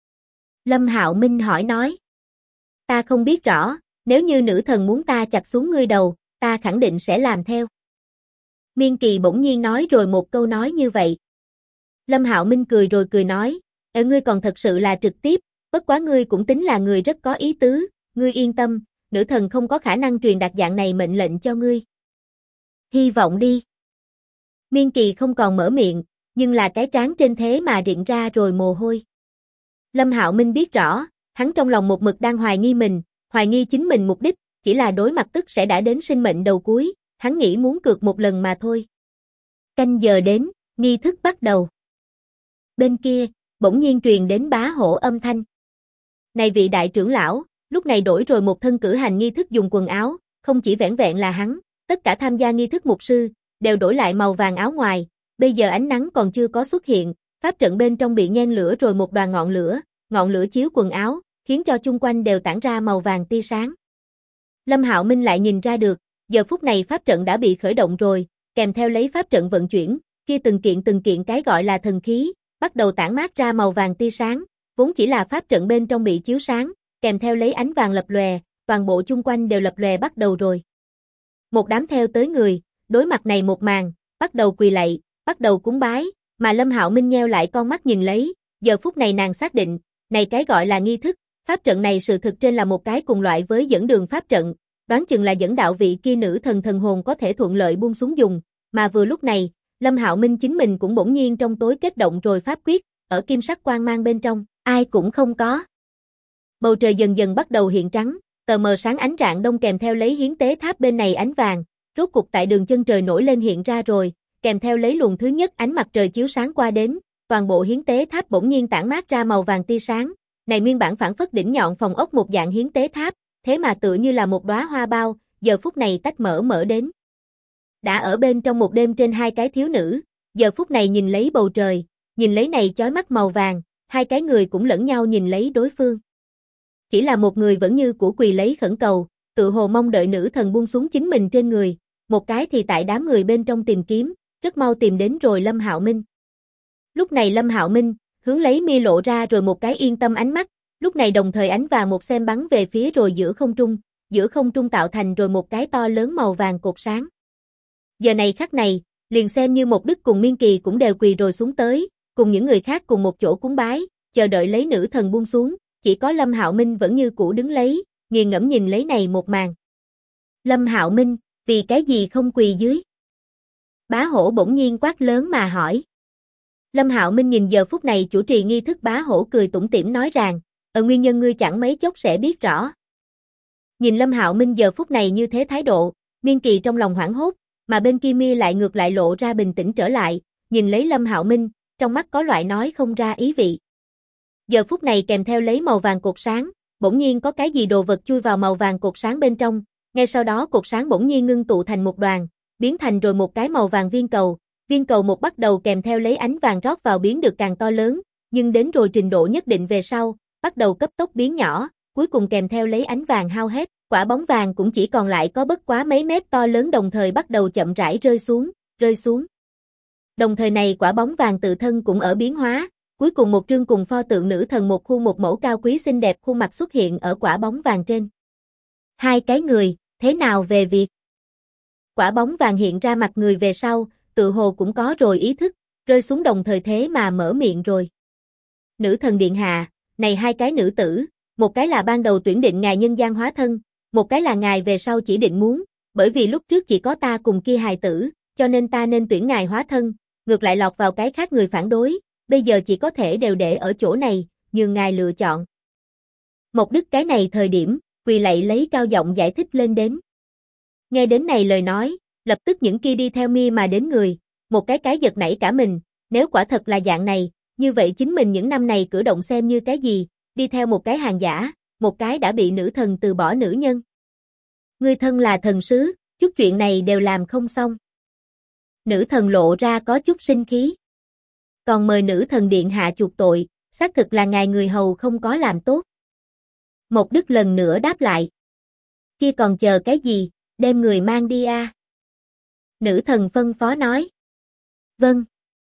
Lâm Hạo Minh hỏi nói. Ta không biết rõ, nếu như nữ thần muốn ta chặt xuống ngươi đầu, ta khẳng định sẽ làm theo. Miên Kỳ bỗng nhiên nói rồi một câu nói như vậy. Lâm Hạo Minh cười rồi cười nói, ngươi còn thật sự là trực tiếp, bất quá ngươi cũng tính là người rất có ý tứ, ngươi yên tâm, nữ thần không có khả năng truyền đạt dạng này mệnh lệnh cho ngươi. Hy vọng đi. Miên Kỳ không còn mở miệng, nhưng là cái trán trên thế mà rịn ra rồi mồ hôi. Lâm Hạo Minh biết rõ, hắn trong lòng một mực đang hoài nghi mình, hoài nghi chính mình mục đích, chỉ là đối mặt tức sẽ đã đến sinh mệnh đầu cuối, hắn nghĩ muốn cược một lần mà thôi. Canh giờ đến, nghi thức bắt đầu. Bên kia, bỗng nhiên truyền đến bá hổ âm thanh. Này vị đại trưởng lão, lúc này đổi rồi một thân cử hành nghi thức dùng quần áo, không chỉ vẻn vẹn là hắn, tất cả tham gia nghi thức mục sư, đều đổi lại màu vàng áo ngoài, bây giờ ánh nắng còn chưa có xuất hiện, pháp trận bên trong bị nhen lửa rồi một đoàn ngọn lửa chiếu quần áo, khiến cho chung quanh đều tản ra màu vàng tia sáng. Lâm Hạo Minh lại nhìn ra được, giờ phút này pháp trận đã bị khởi động rồi, kèm theo lấy pháp trận vận chuyển, kia từng kiện cái gọi là thần khí, bắt đầu tản mát ra màu vàng tia sáng, vốn chỉ là pháp trận bên trong bị chiếu sáng, kèm theo lấy ánh vàng lập lòe, toàn bộ chung quanh đều lập lòe bắt đầu rồi. Một đám theo tới người, đối mặt này một màn, bắt đầu quỳ lạy, bắt đầu cúng bái, mà Lâm Hạo Minh nheo lại con mắt nhìn lấy, giờ phút này nàng xác định, này cái gọi là nghi thức, pháp trận này sự thực trên là một cái cùng loại với dẫn đường pháp trận, đoán chừng là dẫn đạo vị kia nữ thần hồn có thể thuận lợi buông xuống dùng, mà vừa lúc này, Lâm Hạo Minh chính mình cũng bỗng nhiên trong tối kết động rồi pháp quyết, ở kim sắc quang mang bên trong, ai cũng không có. Bầu trời dần dần bắt đầu hiện trắng, tờ mờ sáng ánh rạng đông kèm theo lấy hiến tế tháp bên này ánh vàng, rốt cục tại đường chân trời nổi lên hiện ra rồi, kèm theo lấy luồng thứ nhất ánh mặt trời chiếu sáng qua đến, toàn bộ hiến tế tháp bỗng nhiên tản mát ra màu vàng tia sáng, này nguyên bản phản phất đỉnh nhọn phòng ốc một dạng hiến tế tháp, thế mà tựa như là một đóa hoa bao, giờ phút này tách mở đến. Đã ở bên trong một đêm trên hai cái thiếu nữ, giờ phút này nhìn lấy bầu trời, nhìn lấy này chói mắt màu vàng, hai cái người cũng lẫn nhau nhìn lấy đối phương. Chỉ là một người vẫn như cũ quỳ lấy khẩn cầu, tự hồ mong đợi nữ thần buông xuống chính mình trên người, một cái thì tại đám người bên trong tìm kiếm, rất mau tìm đến rồi Lâm Hạo Minh. Lúc này Lâm Hạo Minh, hướng lấy mi lộ ra rồi một cái yên tâm ánh mắt, lúc này đồng thời ánh vàng một xem bắn về phía rồi giữa không trung tạo thành rồi một cái to lớn màu vàng cột sáng. Giờ này khắc này, liền xem như một Đức cùng Miên Kỳ cũng đều quỳ rồi xuống tới, cùng những người khác cùng một chỗ cúng bái, chờ đợi lấy nữ thần buông xuống, chỉ có Lâm Hạo Minh vẫn như cũ đứng lấy, nghiền ngẫm nhìn lấy này một màn. Lâm Hạo Minh, vì cái gì không quỳ dưới? Bá hổ bỗng nhiên quát lớn mà hỏi. Lâm Hạo Minh nhìn giờ phút này chủ trì nghi thức bá hổ cười tủm tỉm nói rằng, nguyên nhân ngươi chẳng mấy chốc sẽ biết rõ. Nhìn Lâm Hạo Minh giờ phút này như thế thái độ, Miên Kỳ trong lòng hoảng hốt, mà bên kia mi lại ngược lại lộ ra bình tĩnh trở lại, nhìn lấy Lâm Hạo Minh, trong mắt có loại nói không ra ý vị. Giờ phút này kèm theo lấy màu vàng cột sáng, bỗng nhiên có cái gì đồ vật chui vào màu vàng cột sáng bên trong, ngay sau đó cột sáng bỗng nhiên ngưng tụ thành một đoàn, biến thành rồi một cái màu vàng Viên cầu một bắt đầu kèm theo lấy ánh vàng rót vào biến được càng to lớn, nhưng đến rồi trình độ nhất định về sau, bắt đầu cấp tốc biến nhỏ, cuối cùng kèm theo lấy ánh vàng hao hết, quả bóng vàng cũng chỉ còn lại có bất quá mấy mét to lớn đồng thời bắt đầu chậm rãi rơi xuống. Đồng thời này quả bóng vàng tự thân cũng ở biến hóa, cuối cùng một trương cùng pho tượng nữ thần một khuôn một mẫu cao quý xinh đẹp khuôn mặt xuất hiện ở quả bóng vàng trên. Hai cái người, thế nào về việc? Quả bóng vàng hiện ra mặt người về sau, tự hồ cũng có rồi ý thức, rơi xuống đồng thời thế mà mở miệng rồi. Nữ thần điện hạ, này hai cái nữ tử, một cái là ban đầu tuyển định ngài nhân gian hóa thân, một cái là ngài về sau chỉ định muốn, bởi vì lúc trước chỉ có ta cùng kia hài tử, cho nên ta nên tuyển ngài hóa thân, ngược lại lọt vào cái khác người phản đối, bây giờ chỉ có thể đều để ở chỗ này, nhường ngài lựa chọn. Mộc Đức cái này thời điểm, quỳ lạy lấy cao giọng giải thích lên đến. Nghe đến này lời nói, lập tức những kia đi theo mi mà đến người, một cái giật nảy cả mình, nếu quả thật là dạng này, như vậy chính mình những năm này cử động xem như cái gì, đi theo một cái hàng giả, một cái đã bị nữ thần từ bỏ nữ nhân. Ngươi thân là thần sứ, chút chuyện này đều làm không xong. Nữ thần lộ ra có chút sinh khí. Còn mời nữ thần điện hạ chuộc tội, xác thực là ngài người hầu không có làm tốt. Mộc Đức lần nữa đáp lại. Kia còn chờ cái gì, đem người mang đi a. Nữ thần phân phó nói. Vâng.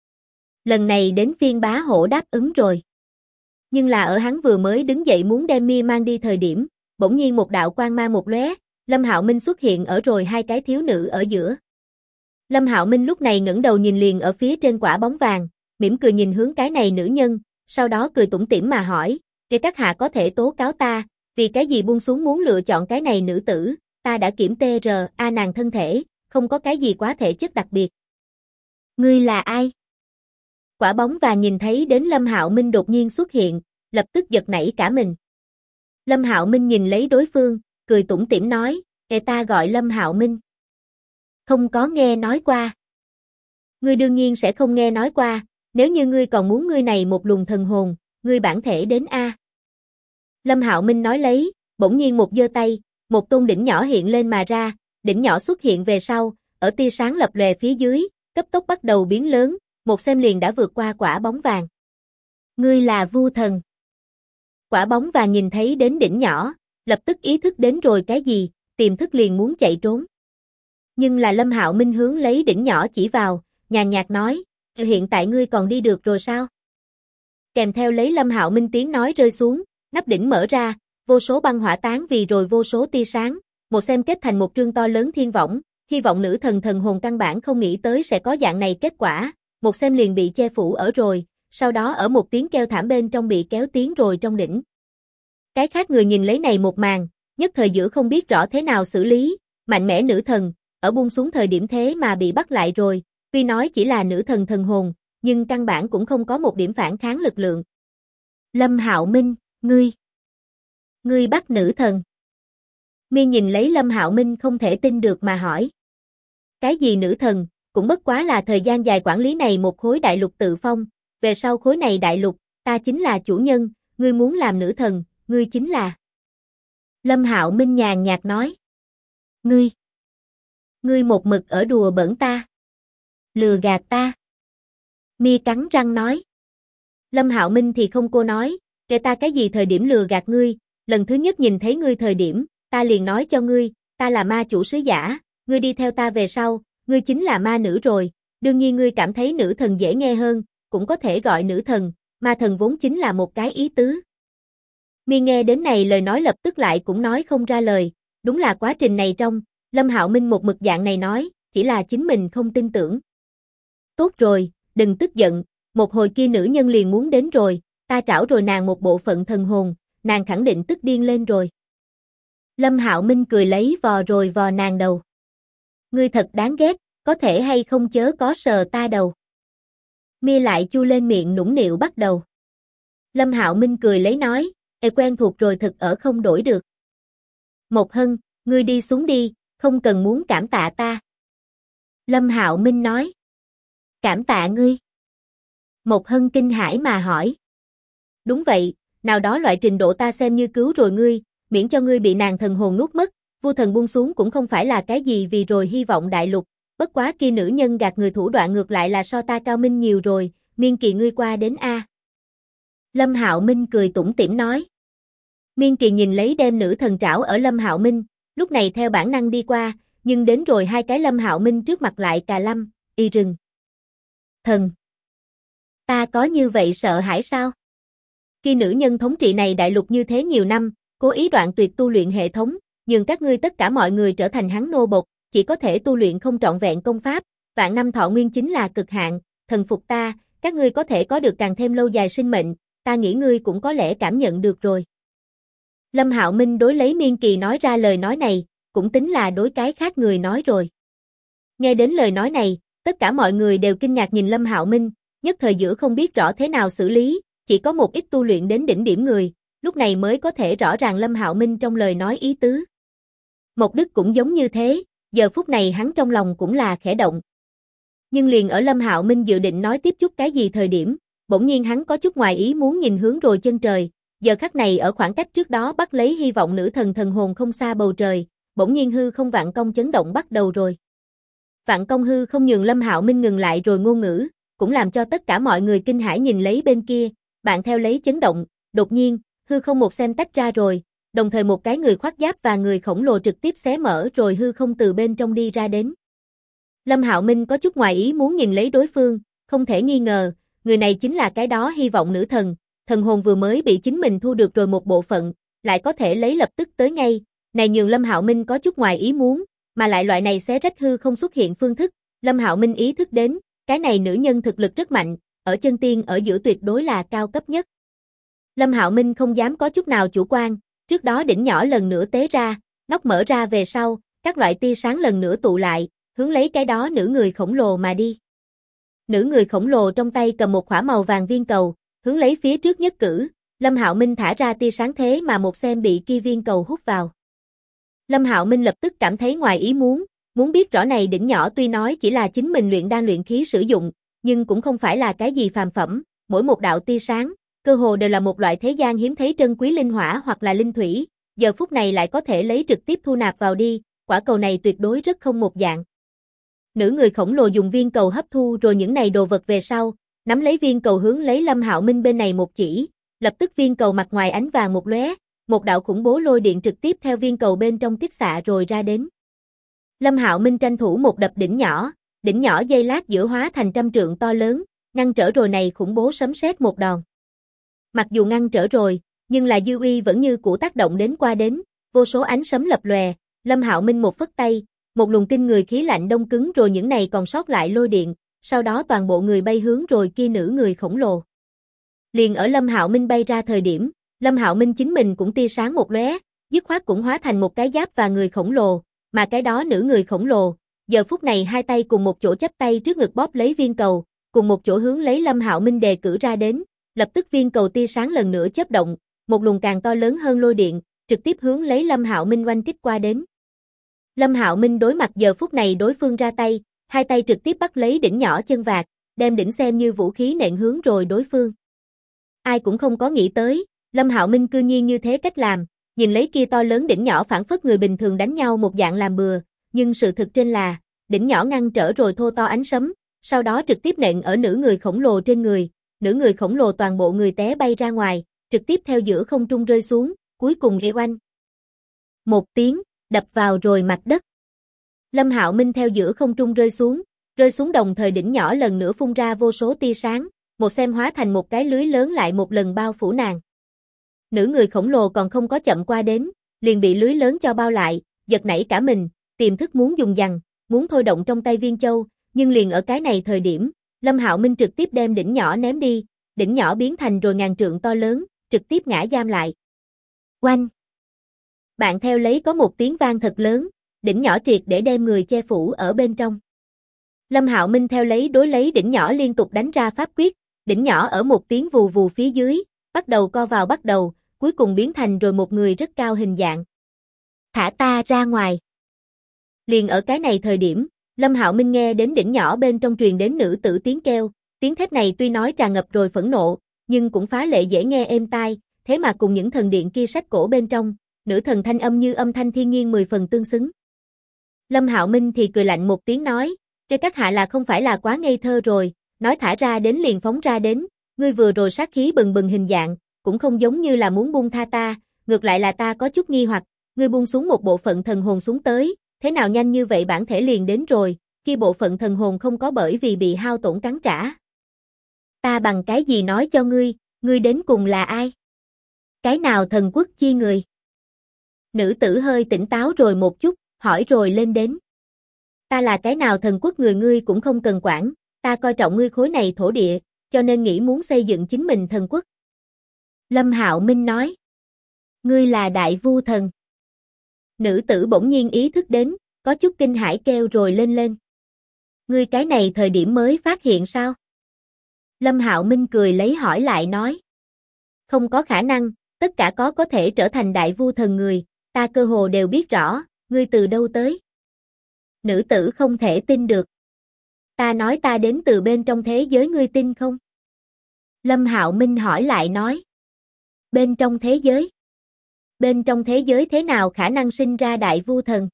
Lần này đến phiên bá hổ đáp ứng rồi. Nhưng là ở hắn vừa mới đứng dậy muốn đem mi mang đi thời điểm, bỗng nhiên một đạo quang mang một lóe, Lâm Hạo Minh xuất hiện ở rồi hai cái thiếu nữ ở giữa. Lâm Hạo Minh lúc này ngẩng đầu nhìn liền ở phía trên quả bóng vàng, mỉm cười nhìn hướng cái này nữ nhân, sau đó cười tủm tỉm mà hỏi, "Kẻ các hạ có thể tố cáo ta, vì cái gì buông xuống muốn lựa chọn cái này nữ tử, ta đã kiểm TRA nàng thân thể, không có cái gì quá thể chất đặc biệt." Ngươi là ai? Quả bóng vàng nhìn thấy đến Lâm Hạo Minh đột nhiên xuất hiện, lập tức giật nảy cả mình. Lâm Hạo Minh nhìn lấy đối phương, cười tủm tỉm nói, ta gọi Lâm Hạo Minh. Không có nghe nói qua. Ngươi đương nhiên sẽ không nghe nói qua, nếu như ngươi còn muốn ngươi này một luồng thần hồn, ngươi bản thể đến a. Lâm Hạo Minh nói lấy, bỗng nhiên một giơ tay, một tôn đỉnh nhỏ hiện lên mà ra, đỉnh nhỏ xuất hiện về sau, ở tia sáng lập lòe phía dưới, cấp tốc bắt đầu biến lớn, một xem liền đã vượt qua quả bóng vàng. Ngươi là Vu Thần. Quả bóng vàng nhìn thấy đến đỉnh nhỏ, lập tức ý thức đến rồi cái gì, tiềm thức liền muốn chạy trốn. Nhưng là Lâm Hạo Minh hướng lấy đỉnh nhỏ chỉ vào, nhàn nhạt nói, hiện tại ngươi còn đi được rồi sao? Kèm theo lấy Lâm Hạo Minh tiếng nói rơi xuống, nắp đỉnh mở ra, vô số băng hỏa tán vì rồi vô số tia sáng, một xem kết thành một trương to lớn thiên võng, hy vọng nữ thần thần hồn căn bản không nghĩ tới sẽ có dạng này kết quả, một xem liền bị che phủ ở rồi, sau đó ở một tiếng kêu thảm bên trong bị kéo tiến rồi trong đỉnh. Cái khác người nhìn lấy này một màn, nhất thời giữa không biết rõ thế nào xử lý, mạnh mẽ nữ thần, ở buông xuống thời điểm thế mà bị bắt lại rồi, tuy nói chỉ là nữ thần thần hồn, nhưng căn bản cũng không có một điểm phản kháng lực lượng. Lâm Hạo Minh, ngươi bắt nữ thần. Mi nhìn lấy Lâm Hạo Minh không thể tin được mà hỏi. Cái gì nữ thần, cũng bất quá là thời gian dài quản lý này một khối đại lục tự phong, về sau khối này đại lục, ta chính là chủ nhân, ngươi muốn làm nữ thần, ngươi chính là. Lâm Hạo Minh nhàn nhạt nói. Ngươi một mực ở đùa bỡn ta. Lừa gạt ta. Mi cắn răng nói. Lâm Hạo Minh thì không cô nói, kể ta cái gì thời điểm lừa gạt ngươi, lần thứ nhất nhìn thấy ngươi thời điểm, ta liền nói cho ngươi, ta là ma chủ sứ giả, ngươi đi theo ta về sau, ngươi chính là ma nữ rồi, đương nhiên ngươi cảm thấy nữ thần dễ nghe hơn, cũng có thể gọi nữ thần, ma thần vốn chính là một cái ý tứ. Mi nghe đến này lời nói lập tức lại cũng nói không ra lời, đúng là quá trình này trong, Lâm Hạo Minh một mực dạng này nói, chỉ là chính mình không tin tưởng. Tốt rồi, đừng tức giận, một hồi kia nữ nhân liền muốn đến rồi, ta trảo rồi nàng một bộ phận thần hồn, nàng khẳng định tức điên lên rồi. Lâm Hạo Minh cười lấy vò rồi vò nàng đầu. Ngươi thật đáng ghét, có thể hay không chớ có sờ ta đầu. Mi lại chu lên miệng nũng nịu bắt đầu. Lâm Hạo Minh cười lấy nói, quen thuộc rồi thực ở không đổi được. Một Hân, ngươi đi xuống đi, không cần muốn cảm tạ ta. Lâm Hạo Minh nói. Cảm tạ ngươi. Một Hân kinh hãi mà hỏi. Đúng vậy, nào đó loại trình độ ta xem như cứu rồi ngươi, miễn cho ngươi bị nàng thần hồn nuốt mất, Vu Thần buông xuống cũng không phải là cái gì vì rồi hy vọng đại lục, bất quá kia nữ nhân gạt người thủ đoạn ngược lại là so ta cao minh nhiều rồi, Miên Kỳ ngươi qua đến a. Lâm Hạo Minh cười tủm tỉm nói. Miên Kỳ nhìn lấy đem nữ thần trảo ở Lâm Hạo Minh, lúc này theo bản năng đi qua, nhưng đến rồi hai cái Lâm Hạo Minh trước mặt lại cà lâm, y rừng. Thần! Ta có như vậy sợ hãi sao? Khi nữ nhân thống trị này đại lục như thế nhiều năm, cố ý đoạn tuyệt tu luyện hệ thống, nhường các ngươi tất cả mọi người trở thành hắn nô bộc, chỉ có thể tu luyện không trọn vẹn công pháp, vạn năm thọ nguyên chính là cực hạn, thần phục ta, các ngươi có thể có được càng thêm lâu dài sinh mệnh, ta nghĩ ngươi cũng có lẽ cảm nhận được rồi. Lâm Hạo Minh đối lấy Miên Kỳ nói ra lời nói này, cũng tính là đối cái khác người nói rồi. Nghe đến lời nói này, tất cả mọi người đều kinh ngạc nhìn Lâm Hạo Minh, nhất thời giữa không biết rõ thế nào xử lý, chỉ có một ít tu luyện đến đỉnh điểm người, lúc này mới có thể rõ ràng Lâm Hạo Minh trong lời nói ý tứ. Mộc Đức cũng giống như thế, giờ phút này hắn trong lòng cũng là khẽ động. Nhưng liền ở Lâm Hạo Minh dự định nói tiếp chút cái gì thời điểm, bỗng nhiên hắn có chút ngoài ý muốn nhìn hướng rồi chân trời, giờ khắc này ở khoảng cách trước đó bắt lấy hy vọng nữ thần thần hồn không xa bầu trời, bỗng nhiên hư không vạn công chấn động bắt đầu rồi. Vạn công hư không nhường Lâm Hạo Minh ngừng lại rồi ngôn ngữ, cũng làm cho tất cả mọi người kinh hãi nhìn lấy bên kia, bạn theo lấy chấn động, đột nhiên, hư không một xem tách ra rồi, đồng thời một cái người khoác giáp và người khổng lồ trực tiếp xé mở rồi hư không từ bên trong đi ra đến. Lâm Hạo Minh có chút ngoài ý muốn nhìn lấy đối phương, không thể nghi ngờ, người này chính là cái đó hy vọng nữ thần, thần hồn vừa mới bị chính mình thu được rồi một bộ phận, lại có thể lấy lập tức tới ngay, này nhường Lâm Hạo Minh có chút ngoài ý muốn, mà lại loại này xé rách hư không xuất hiện phương thức, Lâm Hạo Minh ý thức đến, cái này nữ nhân thực lực rất mạnh, ở chân tiên ở giữa tuyệt đối là cao cấp nhất. Lâm Hạo Minh không dám có chút nào chủ quan, trước đó đỉnh nhỏ lần nữa tế ra, nóc mở ra về sau, các loại tia sáng lần nữa tụ lại, hướng lấy cái đó nữ người khổng lồ mà đi. Nữ người khổng lồ trong tay cầm một quả màu vàng viên cầu, hướng lấy phía trước nhất cử, Lâm Hạo Minh thả ra tia sáng thế mà một xem bị kia viên cầu hút vào. Lâm Hạo Minh lập tức cảm thấy ngoài ý muốn biết rõ này đỉnh nhỏ tuy nói chỉ là chính mình luyện đan luyện khí sử dụng, nhưng cũng không phải là cái gì phàm phẩm, mỗi một đạo tia sáng, cơ hồ đều là một loại thế gian hiếm thấy trân quý linh hỏa hoặc là linh thủy, giờ phút này lại có thể lấy trực tiếp thu nạp vào đi, quả cầu này tuyệt đối rất không một dạng. Nữ người khổng lồ dùng viên cầu hấp thu rồi những này đồ vật về sau, nắm lấy viên cầu hướng lấy Lâm Hạo Minh bên này một chỉ, lập tức viên cầu mặt ngoài ánh vàng một lóe, một đạo khủng bố lôi điện trực tiếp theo viên cầu bên trong kích xạ rồi ra đến. Lâm Hạo Minh tranh thủ một đập đỉnh nhỏ giây lát giữa hóa thành trăm trượng to lớn, ngăn trở rồi này khủng bố sấm sét một đòn. Mặc dù ngăn trở rồi, nhưng là dư uy vẫn như cũ tác động đến qua đến, vô số ánh sấm lập lòe, Lâm Hạo Minh một phất tay, một luồng kinh người khí lạnh đông cứng rồi những này còn sót lại lôi điện, sau đó toàn bộ người bay hướng rồi kia nữ người khổng lồ. Liền ở Lâm Hạo Minh bay ra thời điểm, Lâm Hạo Minh chính mình cũng tia sáng một lóe, dứt khoát cũng hóa thành một cái giáp và người khổng lồ, mà cái đó nữ người khổng lồ, giờ phút này hai tay cùng một chỗ chắp tay trước ngực bóp lấy viên cầu, cùng một chỗ hướng lấy Lâm Hạo Minh đề cử ra đến, lập tức viên cầu tia sáng lần nữa chớp động, một luồng càng to lớn hơn lôi điện, trực tiếp hướng lấy Lâm Hạo Minh oanh kích qua đến. Lâm Hạo Minh đối mặt giờ phút này đối phương ra tay, hai tay trực tiếp bắt lấy đỉnh nhỏ chân vạc, đem đỉnh xem như vũ khí nện hướng rồi đối phương. Ai cũng không có nghĩ tới, Lâm Hạo Minh cư nhiên như thế cách làm, nhìn lấy kia to lớn đỉnh nhỏ phản phất người bình thường đánh nhau một dạng làm bừa, nhưng sự thực trên là, đỉnh nhỏ ngăn trở rồi thô to ánh sấm, sau đó trực tiếp nện ở nữ người khổng lồ trên người, nữ người khổng lồ toàn bộ người té bay ra ngoài, trực tiếp theo giữa không trung rơi xuống, cuối cùng ghê oanh. Một tiếng, đập vào rồi mặt đất. Lâm Hạo Minh theo giữa không trung rơi xuống đồng thời đỉnh nhỏ lần nữa phun ra vô số tia sáng, một xem hóa thành một cái lưới lớn lại một lần bao phủ nàng. Nữ người khổng lồ còn không có chậm qua đến, liền bị lưới lớn cho bao lại, giật nảy cả mình, tiềm thức muốn dùng dằn, muốn thôi động trong tay viên châu, nhưng liền ở cái này thời điểm, Lâm Hạo Minh trực tiếp đem đỉnh nhỏ ném đi, đỉnh nhỏ biến thành rồi ngàn trượng to lớn, trực tiếp ngã giam lại. Oanh! Bạn theo lấy có một tiếng vang thật lớn, đỉnh nhỏ triệt để đem người che phủ ở bên trong. Lâm Hạo Minh theo lấy đối lấy đỉnh nhỏ liên tục đánh ra pháp quyết, đỉnh nhỏ ở một tiếng vù vù phía dưới, bắt đầu co vào bắt đầu, cuối cùng biến thành rồi một người rất cao hình dạng. Thả ta ra ngoài. Liền ở cái này thời điểm, Lâm Hạo Minh nghe đến đỉnh nhỏ bên trong truyền đến nữ tử tiếng kêu, tiếng thét này tuy nói tràn ngập rồi phẫn nộ, nhưng cũng phá lệ dễ nghe êm tai, thế mà cùng những thần điện kia sách cổ bên trong, nữ thần thanh âm như âm thanh thiên nhiên 10 phần tương xứng. Lâm Hạo Minh thì cười lạnh một tiếng nói, Trên các hạ là không phải là quá ngây thơ rồi, nói thả ra đến liền phóng ra đến, ngươi vừa rồi sát khí bừng bừng hình dạng, cũng không giống như là muốn buông tha ta, ngược lại là ta có chút nghi hoặc, ngươi buông xuống một bộ phận thần hồn xuống tới, thế nào nhanh như vậy bản thể liền đến rồi, kia bộ phận thần hồn không có bởi vì bị hao tổn cắn trả. Ta bằng cái gì nói cho ngươi đến cùng là ai? Cái nào thần quốc chi người? Nữ tử hơi tỉnh táo rồi một chút, hỏi rồi lên đến. Ta là cái nào thần quốc người ngươi cũng không cần quản, ta coi trọng ngươi khối này thổ địa, cho nên nghĩ muốn xây dựng chính mình thần quốc. Lâm Hạo Minh nói. Ngươi là Đại Vu Thần. Nữ tử bỗng nhiên ý thức đến, có chút kinh hãi kêu rồi lên. Ngươi cái này thời điểm mới phát hiện sao? Lâm Hạo Minh cười lấy hỏi lại nói. Không có khả năng, tất cả có thể trở thành Đại Vu Thần người, ta cơ hồ đều biết rõ, ngươi từ đâu tới? Nữ tử không thể tin được. Ta nói ta đến từ bên trong thế giới ngươi tin không? Lâm Hạo Minh hỏi lại nói. Bên trong thế giới? Bên trong thế giới thế nào khả năng sinh ra Đại Vu Thần?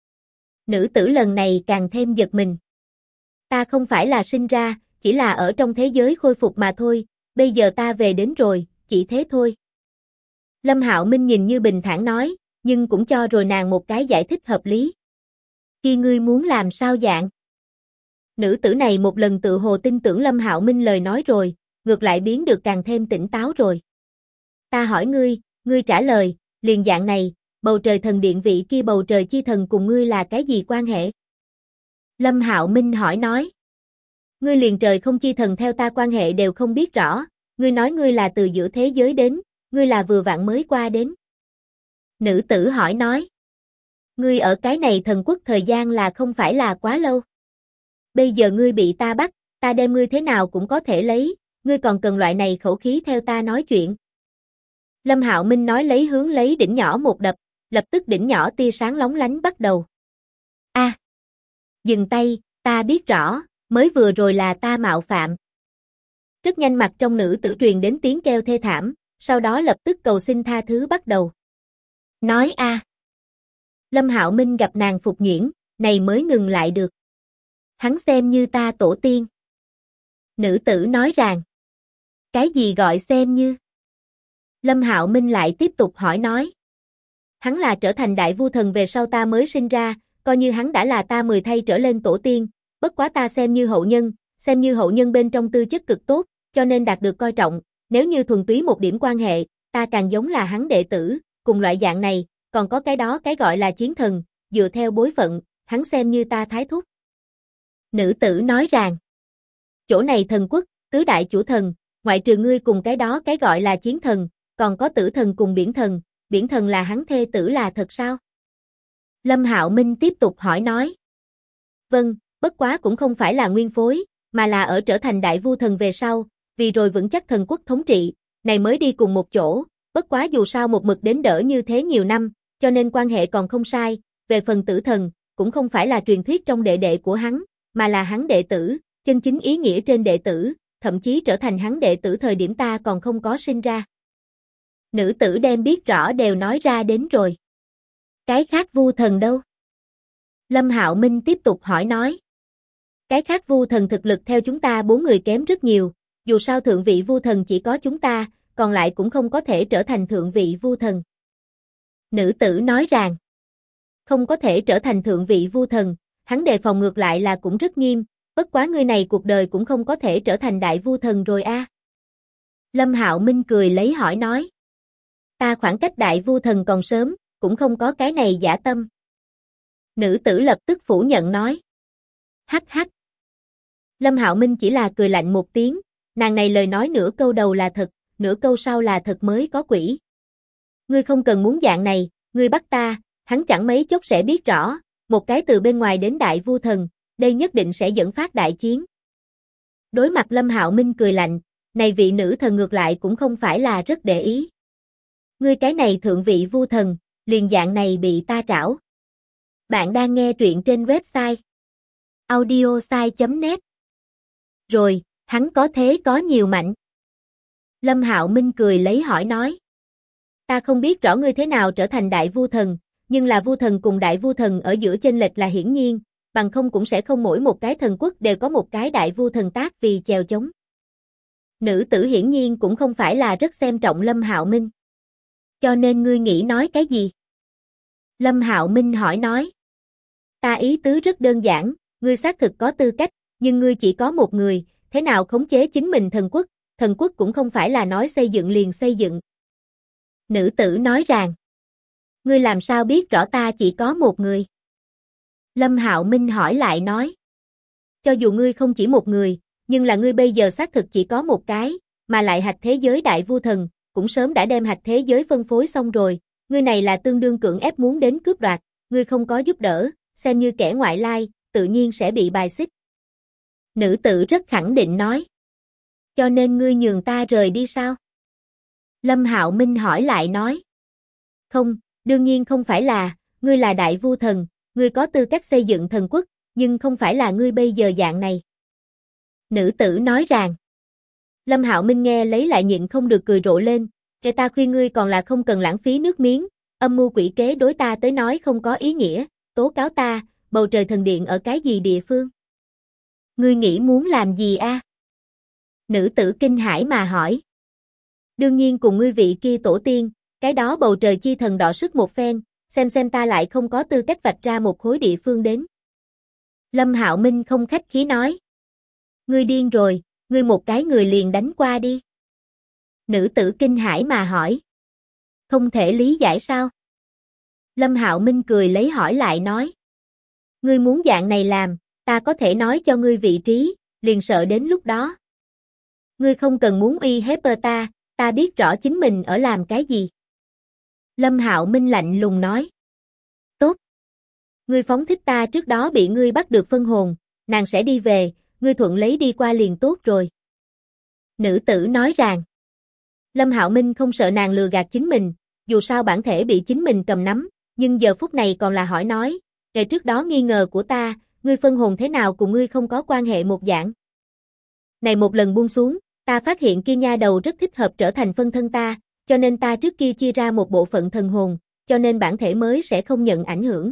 Nữ tử lần này càng thêm giật mình. Ta không phải là sinh ra, chỉ là ở trong thế giới khôi phục mà thôi, bây giờ ta về đến rồi, chỉ thế thôi. Lâm Hạo Minh nhìn như bình thản nói, nhưng cũng cho rồi nàng một cái giải thích hợp lý. Khi ngươi muốn làm sao dạng? Nữ tử này một lần tự hồ tin tưởng Lâm Hạo Minh lời nói rồi, ngược lại biến được càng thêm tỉnh táo rồi. Ta hỏi ngươi trả lời, liền dạng này, bầu trời thần điện vị kia bầu trời chi thần cùng ngươi là cái gì quan hệ? Lâm Hạo Minh hỏi nói. Ngươi liền trời không chi thần theo ta quan hệ đều không biết rõ, ngươi nói ngươi là từ giữa thế giới đến, ngươi là vừa vặn mới qua đến. Nữ tử hỏi nói. Ngươi ở cái này thần quốc thời gian là không phải là quá lâu. Bây giờ ngươi bị ta bắt, ta đem ngươi thế nào cũng có thể lấy, ngươi còn cần loại này khẩu khí theo ta nói chuyện. Lâm Hạo Minh nói lấy đỉnh nhỏ một đập, lập tức đỉnh nhỏ tia sáng lóng lánh bắt đầu. Dừng tay, ta biết rõ, mới vừa rồi là ta mạo phạm. Rất nhanh mặt trong nữ tử truyền đến tiếng kêu thê thảm, sau đó lập tức cầu xin tha thứ bắt đầu. Nói Lâm Hạo Minh gặp nàng phục nhuyễn, này mới ngừng lại được. Hắn xem như ta tổ tiên. Nữ tử nói rằng. Cái gì gọi xem như? Lâm Hạo Minh lại tiếp tục hỏi nói. Hắn là trở thành Đại Vu Thần về sau ta mới sinh ra, coi như hắn đã là ta 10 thay trở lên tổ tiên, bất quá ta xem như hậu nhân bên trong tư chất cực tốt, cho nên đạt được coi trọng, nếu như thuần túy một điểm quan hệ, ta càng giống là hắn đệ tử, cùng loại dạng này, còn có cái đó cái gọi là chiến thần, dựa theo bối phận, hắn xem như ta thái thúc. Nữ tử nói rằng, chỗ này thần quốc, tứ đại chủ thần, ngoại trừ ngươi cùng cái đó cái gọi là chiến thần, còn có tử thần cùng biển thần là hắn thê tử là thật sao? Lâm Hạo Minh tiếp tục hỏi nói. Vâng, bất quá cũng không phải là nguyên phối, mà là ở trở thành Đại Vu Thần về sau, vì rồi vững chắc thần quốc thống trị, này mới đi cùng một chỗ, bất quá dù sao một mực đến đỡ như thế nhiều năm, cho nên quan hệ còn không sai, về phần tử thần, cũng không phải là truyền thuyết trong đệ đệ của hắn, mà là hắn đệ tử, chân chính ý nghĩa trên đệ tử, thậm chí trở thành hắn đệ tử thời điểm ta còn không có sinh ra. Nữ tử đem biết rõ đều nói ra đến rồi. Cái khác Vu Thần đâu? Lâm Hạo Minh tiếp tục hỏi nói. Cái khác Vu Thần thực lực theo chúng ta 4 người kém rất nhiều, dù sao thượng vị Vu Thần chỉ có chúng ta, còn lại cũng không có thể trở thành thượng vị Vu Thần. Nữ tử nói rằng, không có thể trở thành thượng vị Vu Thần, hắn đề phòng ngược lại là cũng rất nghiêm, bất quá người này cuộc đời cũng không có thể trở thành Đại Vu Thần rồi a. Lâm Hạo Minh cười lấy hỏi nói. Ta khoảng cách Đại Vu Thần còn sớm, cũng không có cái này dã tâm. Nữ tử lập tức phủ nhận nói. Hắc hắc. Lâm Hạo Minh chỉ là cười lạnh một tiếng, nàng này lời nói nửa câu đầu là thật, nửa câu sau là thật mới có quỷ. Ngươi không cần muốn dạng này, ngươi bắt ta, hắn chẳng mấy chốc sẽ biết rõ, một cái từ bên ngoài đến Đại Vu Thần, đây nhất định sẽ dẫn phát đại chiến. Đối mặt Lâm Hạo Minh cười lạnh, này vị nữ thần ngược lại cũng không phải là rất để ý. Ngươi cái này thượng vị Vu Thần, liền dạng này bị ta trảo. Bạn đang nghe truyện trên website audiosai.net. Rồi, hắn có thế có nhiều mạnh. Lâm Hạo Minh cười lấy hỏi nói. Ta không biết rõ ngươi thế nào trở thành Đại Vu Thần, nhưng là Vu Thần cùng Đại Vu Thần ở giữa chênh lệch là hiển nhiên, bằng không cũng sẽ không mỗi một cái thần quốc đều có một cái đại vu thần tác vì chèo chống. Nữ tử hiển nhiên cũng không phải là rất xem trọng Lâm Hạo Minh. Cho nên ngươi nghĩ nói cái gì? Lâm Hạo Minh hỏi nói. Ta ý tứ rất đơn giản, ngươi xác thực có tư cách, nhưng ngươi chỉ có một người, thế nào khống chế chính mình thần quốc cũng không phải là nói xây dựng liền xây dựng. Nữ tử nói rằng. Ngươi làm sao biết rõ ta chỉ có một người? Lâm Hạo Minh hỏi lại nói. Cho dù ngươi không chỉ một người, nhưng là ngươi bây giờ xác thực chỉ có một cái, mà lại hạch thế giới đại vu thần, cũng sớm đã đem hạch thế giới phân phối xong rồi, ngươi này là tương đương cưỡng ép muốn đến cướp đoạt, ngươi không có giúp đỡ, xem như kẻ ngoại lai, tự nhiên sẽ bị bài xích. Nữ tử rất khẳng định nói. Cho nên ngươi nhường ta rời đi sao? Lâm Hạo Minh hỏi lại nói. Không, đương nhiên không phải là, ngươi là đại vu thần, ngươi có tư cách xây dựng thần quốc, nhưng không phải là ngươi bây giờ dạng này. Nữ tử nói rằng. Lâm Hạo Minh nghe lấy lại nhịn không được cười rộ lên, kể ta khuyên ngươi còn là không cần lãng phí nước miếng, âm mưu quỷ kế đối ta tới nói không có ý nghĩa, tố cáo ta, bầu trời thần điện ở cái gì địa phương? Ngươi nghĩ muốn làm gì a? Nữ tử kinh hãi mà hỏi. Đương nhiên cùng ngươi vị kia tổ tiên, cái đó bầu trời chi thần đọ sức một phen, xem ta lại không có tư cách vạch ra một khối địa phương đến. Lâm Hạo Minh không khách khí nói. Ngươi điên rồi, ngươi một cái người liền đánh qua đi. Nữ tử kinh hãi mà hỏi. Không thể lý giải sao? Lâm Hạo Minh cười lấy hỏi lại nói. Ngươi muốn dạng này làm, ta có thể nói cho ngươi vị trí, liền sợ đến lúc đó. Ngươi không cần muốn uy hiếp ta biết rõ chính mình ở làm cái gì. Lâm Hạo Minh lạnh lùng nói. Tốt. Ngươi phóng thích ta trước đó bị ngươi bắt được phân hồn, nàng sẽ đi về, ngươi thuận lấy đi qua liền tốt rồi. Nữ tử nói rằng. Lâm Hạo Minh không sợ nàng lừa gạt chính mình, dù sao bản thể bị chính mình cầm nắm, nhưng giờ phút này còn là hỏi nói, kể trước đó nghi ngờ của ta, ngươi phân hồn thế nào cùng ngươi không có quan hệ một dạng. Này một lần buông xuống, ta phát hiện kia nha đầu rất thích hợp trở thành phân thân ta, cho nên ta trước kia chia ra một bộ phận thần hồn, cho nên bản thể mới sẽ không nhận ảnh hưởng.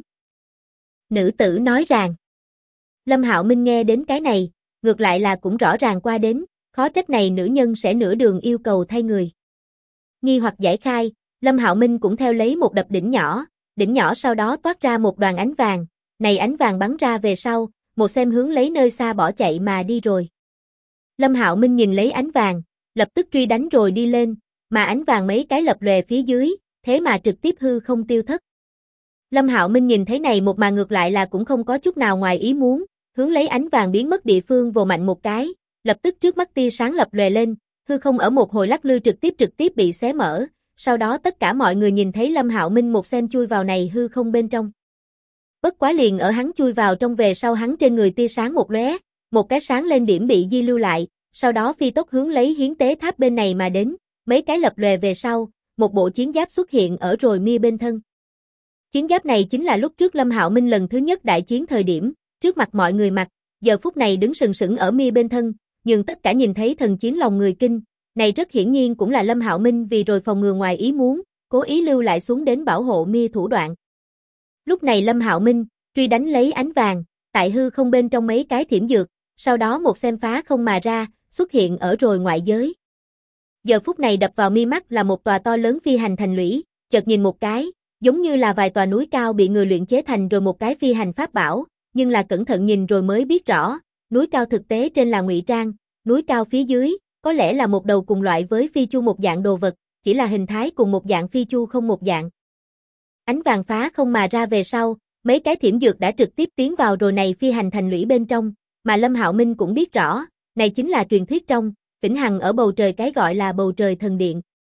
Nữ tử nói rằng. Lâm Hạo Minh nghe đến cái này, ngược lại là cũng rõ ràng qua đến, khó trách này nữ nhân sẽ nửa đường yêu cầu thay người. Nghi hoặc giải khai, Lâm Hạo Minh cũng theo lấy một đập đỉnh nhỏ sau đó toát ra một đoàn ánh vàng, này ánh vàng bắn ra về sau, một xem hướng lấy nơi xa bỏ chạy mà đi rồi. Lâm Hạo Minh nhìn lấy ánh vàng, lập tức truy đánh rồi đi lên, mà ánh vàng mấy cái lập lòe phía dưới, thế mà trực tiếp hư không tiêu thất. Lâm Hạo Minh nhìn thấy này một màn ngược lại là cũng không có chút nào ngoài ý muốn, hướng lấy ánh vàng biến mất địa phương vồ mạnh một cái, lập tức trước mắt tia sáng lập lòe lên, hư không ở một hồi lắc lư trực tiếp bị xé mở, sau đó tất cả mọi người nhìn thấy Lâm Hạo Minh một xem chui vào này hư không bên trong. Bất quá liền ở hắn chui vào trong về sau hắn trên người tia sáng một lóe, một cái sáng lên điểm bị di lưu lại, sau đó phi tốc hướng lấy hiến tế tháp bên này mà đến, mấy cái lập lòe về sau, một bộ chiến giáp xuất hiện ở rồi mi bên thân. Chiến giáp này chính là lúc trước Lâm Hạo Minh lần thứ nhất đại chiến thời điểm, trước mặt mọi người mặc, giờ phút này đứng sừng sững ở mi bên thân, nhưng tất cả nhìn thấy thần chiến lòng người kinh, này rất hiển nhiên cũng là Lâm Hạo Minh vì rồi phòng ngừa ngoài ý muốn, cố ý lưu lại xuống đến bảo hộ mi thủ đoạn. Lúc này Lâm Hạo Minh truy đánh lấy ánh vàng, tại hư không bên trong mấy cái thiểm dược, sau đó một xem phá không mà ra, xuất hiện ở rồi ngoại giới. Giờ phút này đập vào mi mắt là một tòa to lớn phi hành thành lũy, chợt nhìn một cái, giống như là vài tòa núi cao bị người luyện chế thành rồi một cái phi hành pháp bảo, nhưng là cẩn thận nhìn rồi mới biết rõ, núi cao thực tế trên là ngụy trang, núi cao phía dưới, có lẽ là một đầu cùng loại với phi chu một dạng đồ vật, chỉ là hình thái cùng một dạng phi chu không một dạng. Ánh vàng phá không mà ra về sau, mấy cái thiểm dược đã trực tiếp tiến vào rồi này phi hành thành lũy bên trong, mà Lâm Hạo Minh cũng biết rõ, này chính là truyền thuyết trong, vĩnh hằng ở bầu trời cái gọi là bầu trời thần điện.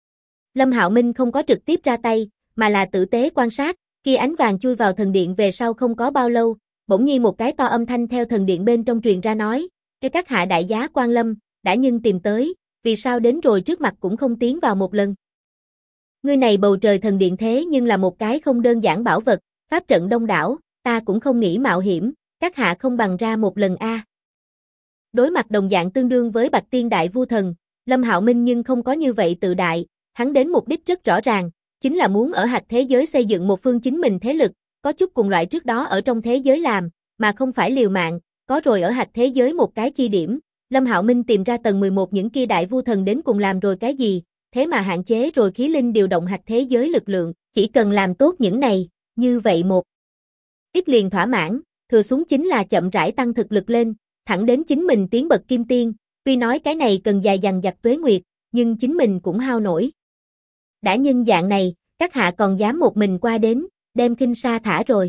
Lâm Hạo Minh không có trực tiếp ra tay, mà là tử tế quan sát, kia ánh vàng chui vào thần điện về sau không có bao lâu, bỗng nhiên một cái to âm thanh theo thần điện bên trong truyền ra nói, cái các hạ đại giá quan lâm, đã nhưng tìm tới, vì sao đến rồi trước mặt cũng không tiến vào một lần. Ngươi này bầu trời thần điện thế nhưng là một cái không đơn giản bảo vật, pháp trận đông đảo, ta cũng không nghĩ mạo hiểm, các hạ không bằng ra một lần a. Đối mặt đồng dạng tương đương với Bạch Tiên Đại Vu Thần, Lâm Hạo Minh nhưng không có như vậy tự đại, hắn đến mục đích rất rõ ràng, chính là muốn ở hạch thế giới xây dựng một phương chính mình thế lực, có chút cùng loại trước đó ở trong thế giới làm, mà không phải liều mạng, có rồi ở hạch thế giới một cái chi điểm, Lâm Hạo Minh tìm ra tầng 11 những kia đại vu thần đến cùng làm rồi cái gì, thế mà hạn chế rồi khí linh điều động hạch thế giới lực lượng, chỉ cần làm tốt những này, như vậy một ít liền thỏa mãn, thừa xuống chính là chậm rãi tăng thực lực lên, thẳng đến chính mình tiến bậc kim tiên, tuy nói cái này cần dài dằng dặc tuế nguyệt, nhưng chính mình cũng hao nổi. Đã nhân dạng này, các hạ còn dám một mình qua đến, đem Khinh Sa thả rồi.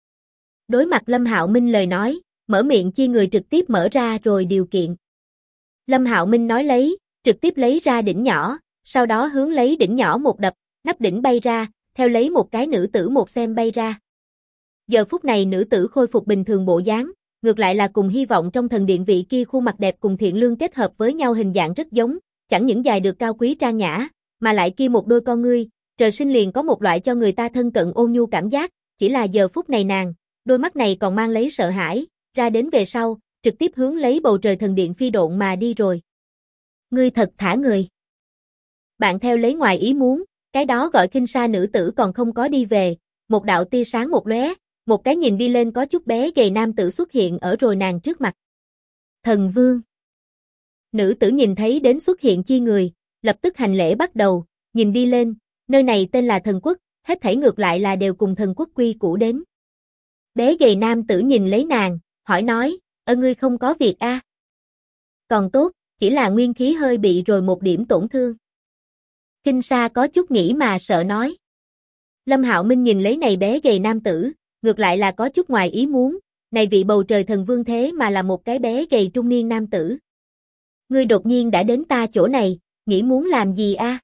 Đối mặt Lâm Hạo Minh lời nói, mở miệng chi người trực tiếp mở ra rồi điều kiện. Lâm Hạo Minh nói lấy, trực tiếp lấy ra đỉnh nhỏ, sau đó hướng lấy đỉnh nhỏ một đập, nắp đỉnh bay ra, theo lấy một cái nữ tử một xem bay ra. Giờ phút này nữ tử khôi phục bình thường bộ dáng, ngược lại là cùng hy vọng trong thần điện vị kia khuôn mặt đẹp cùng thiện lương kết hợp với nhau hình dạng rất giống, chẳng những dài được cao quý trang nhã, mà lại kia một đôi con ngươi, trời sinh liền có một loại cho người ta thân cận ôn nhu cảm giác, chỉ là giờ phút này nàng, đôi mắt này còn mang lấy sợ hãi, ra đến về sau, trực tiếp hướng lấy bầu trời thần điện phi độn mà đi rồi. Ngươi thật thả người. Bạn theo lấy ngoài ý muốn, cái đó gọi Khinh Sa nữ tử còn không có đi về, một đạo tia sáng một lóe, một cái nhìn đi lên có chút bé gầy nam tử xuất hiện ở rồi nàng trước mặt. Thần Vương. Nữ tử nhìn thấy đến xuất hiện chi người, lập tức hành lễ bắt đầu, nhìn đi lên, nơi này tên là thần quốc, hết thảy ngược lại là đều cùng thần quốc quy củ đến. Bé gầy nam tử nhìn lấy nàng, hỏi nói, ngươi không có việc a? Còn tốt, chỉ là nguyên khí hơi bị rồi một điểm tổn thương. Khinh Sa có chút nghĩ mà sợ nói. Lâm Hạo Minh nhìn lấy này bé gầy nam tử, ngược lại là có chút ngoài ý muốn, này vị bầu trời thần vương thế mà là một cái bé gầy trung niên nam tử. Ngươi đột nhiên đã đến ta chỗ này, nghĩ muốn làm gì a?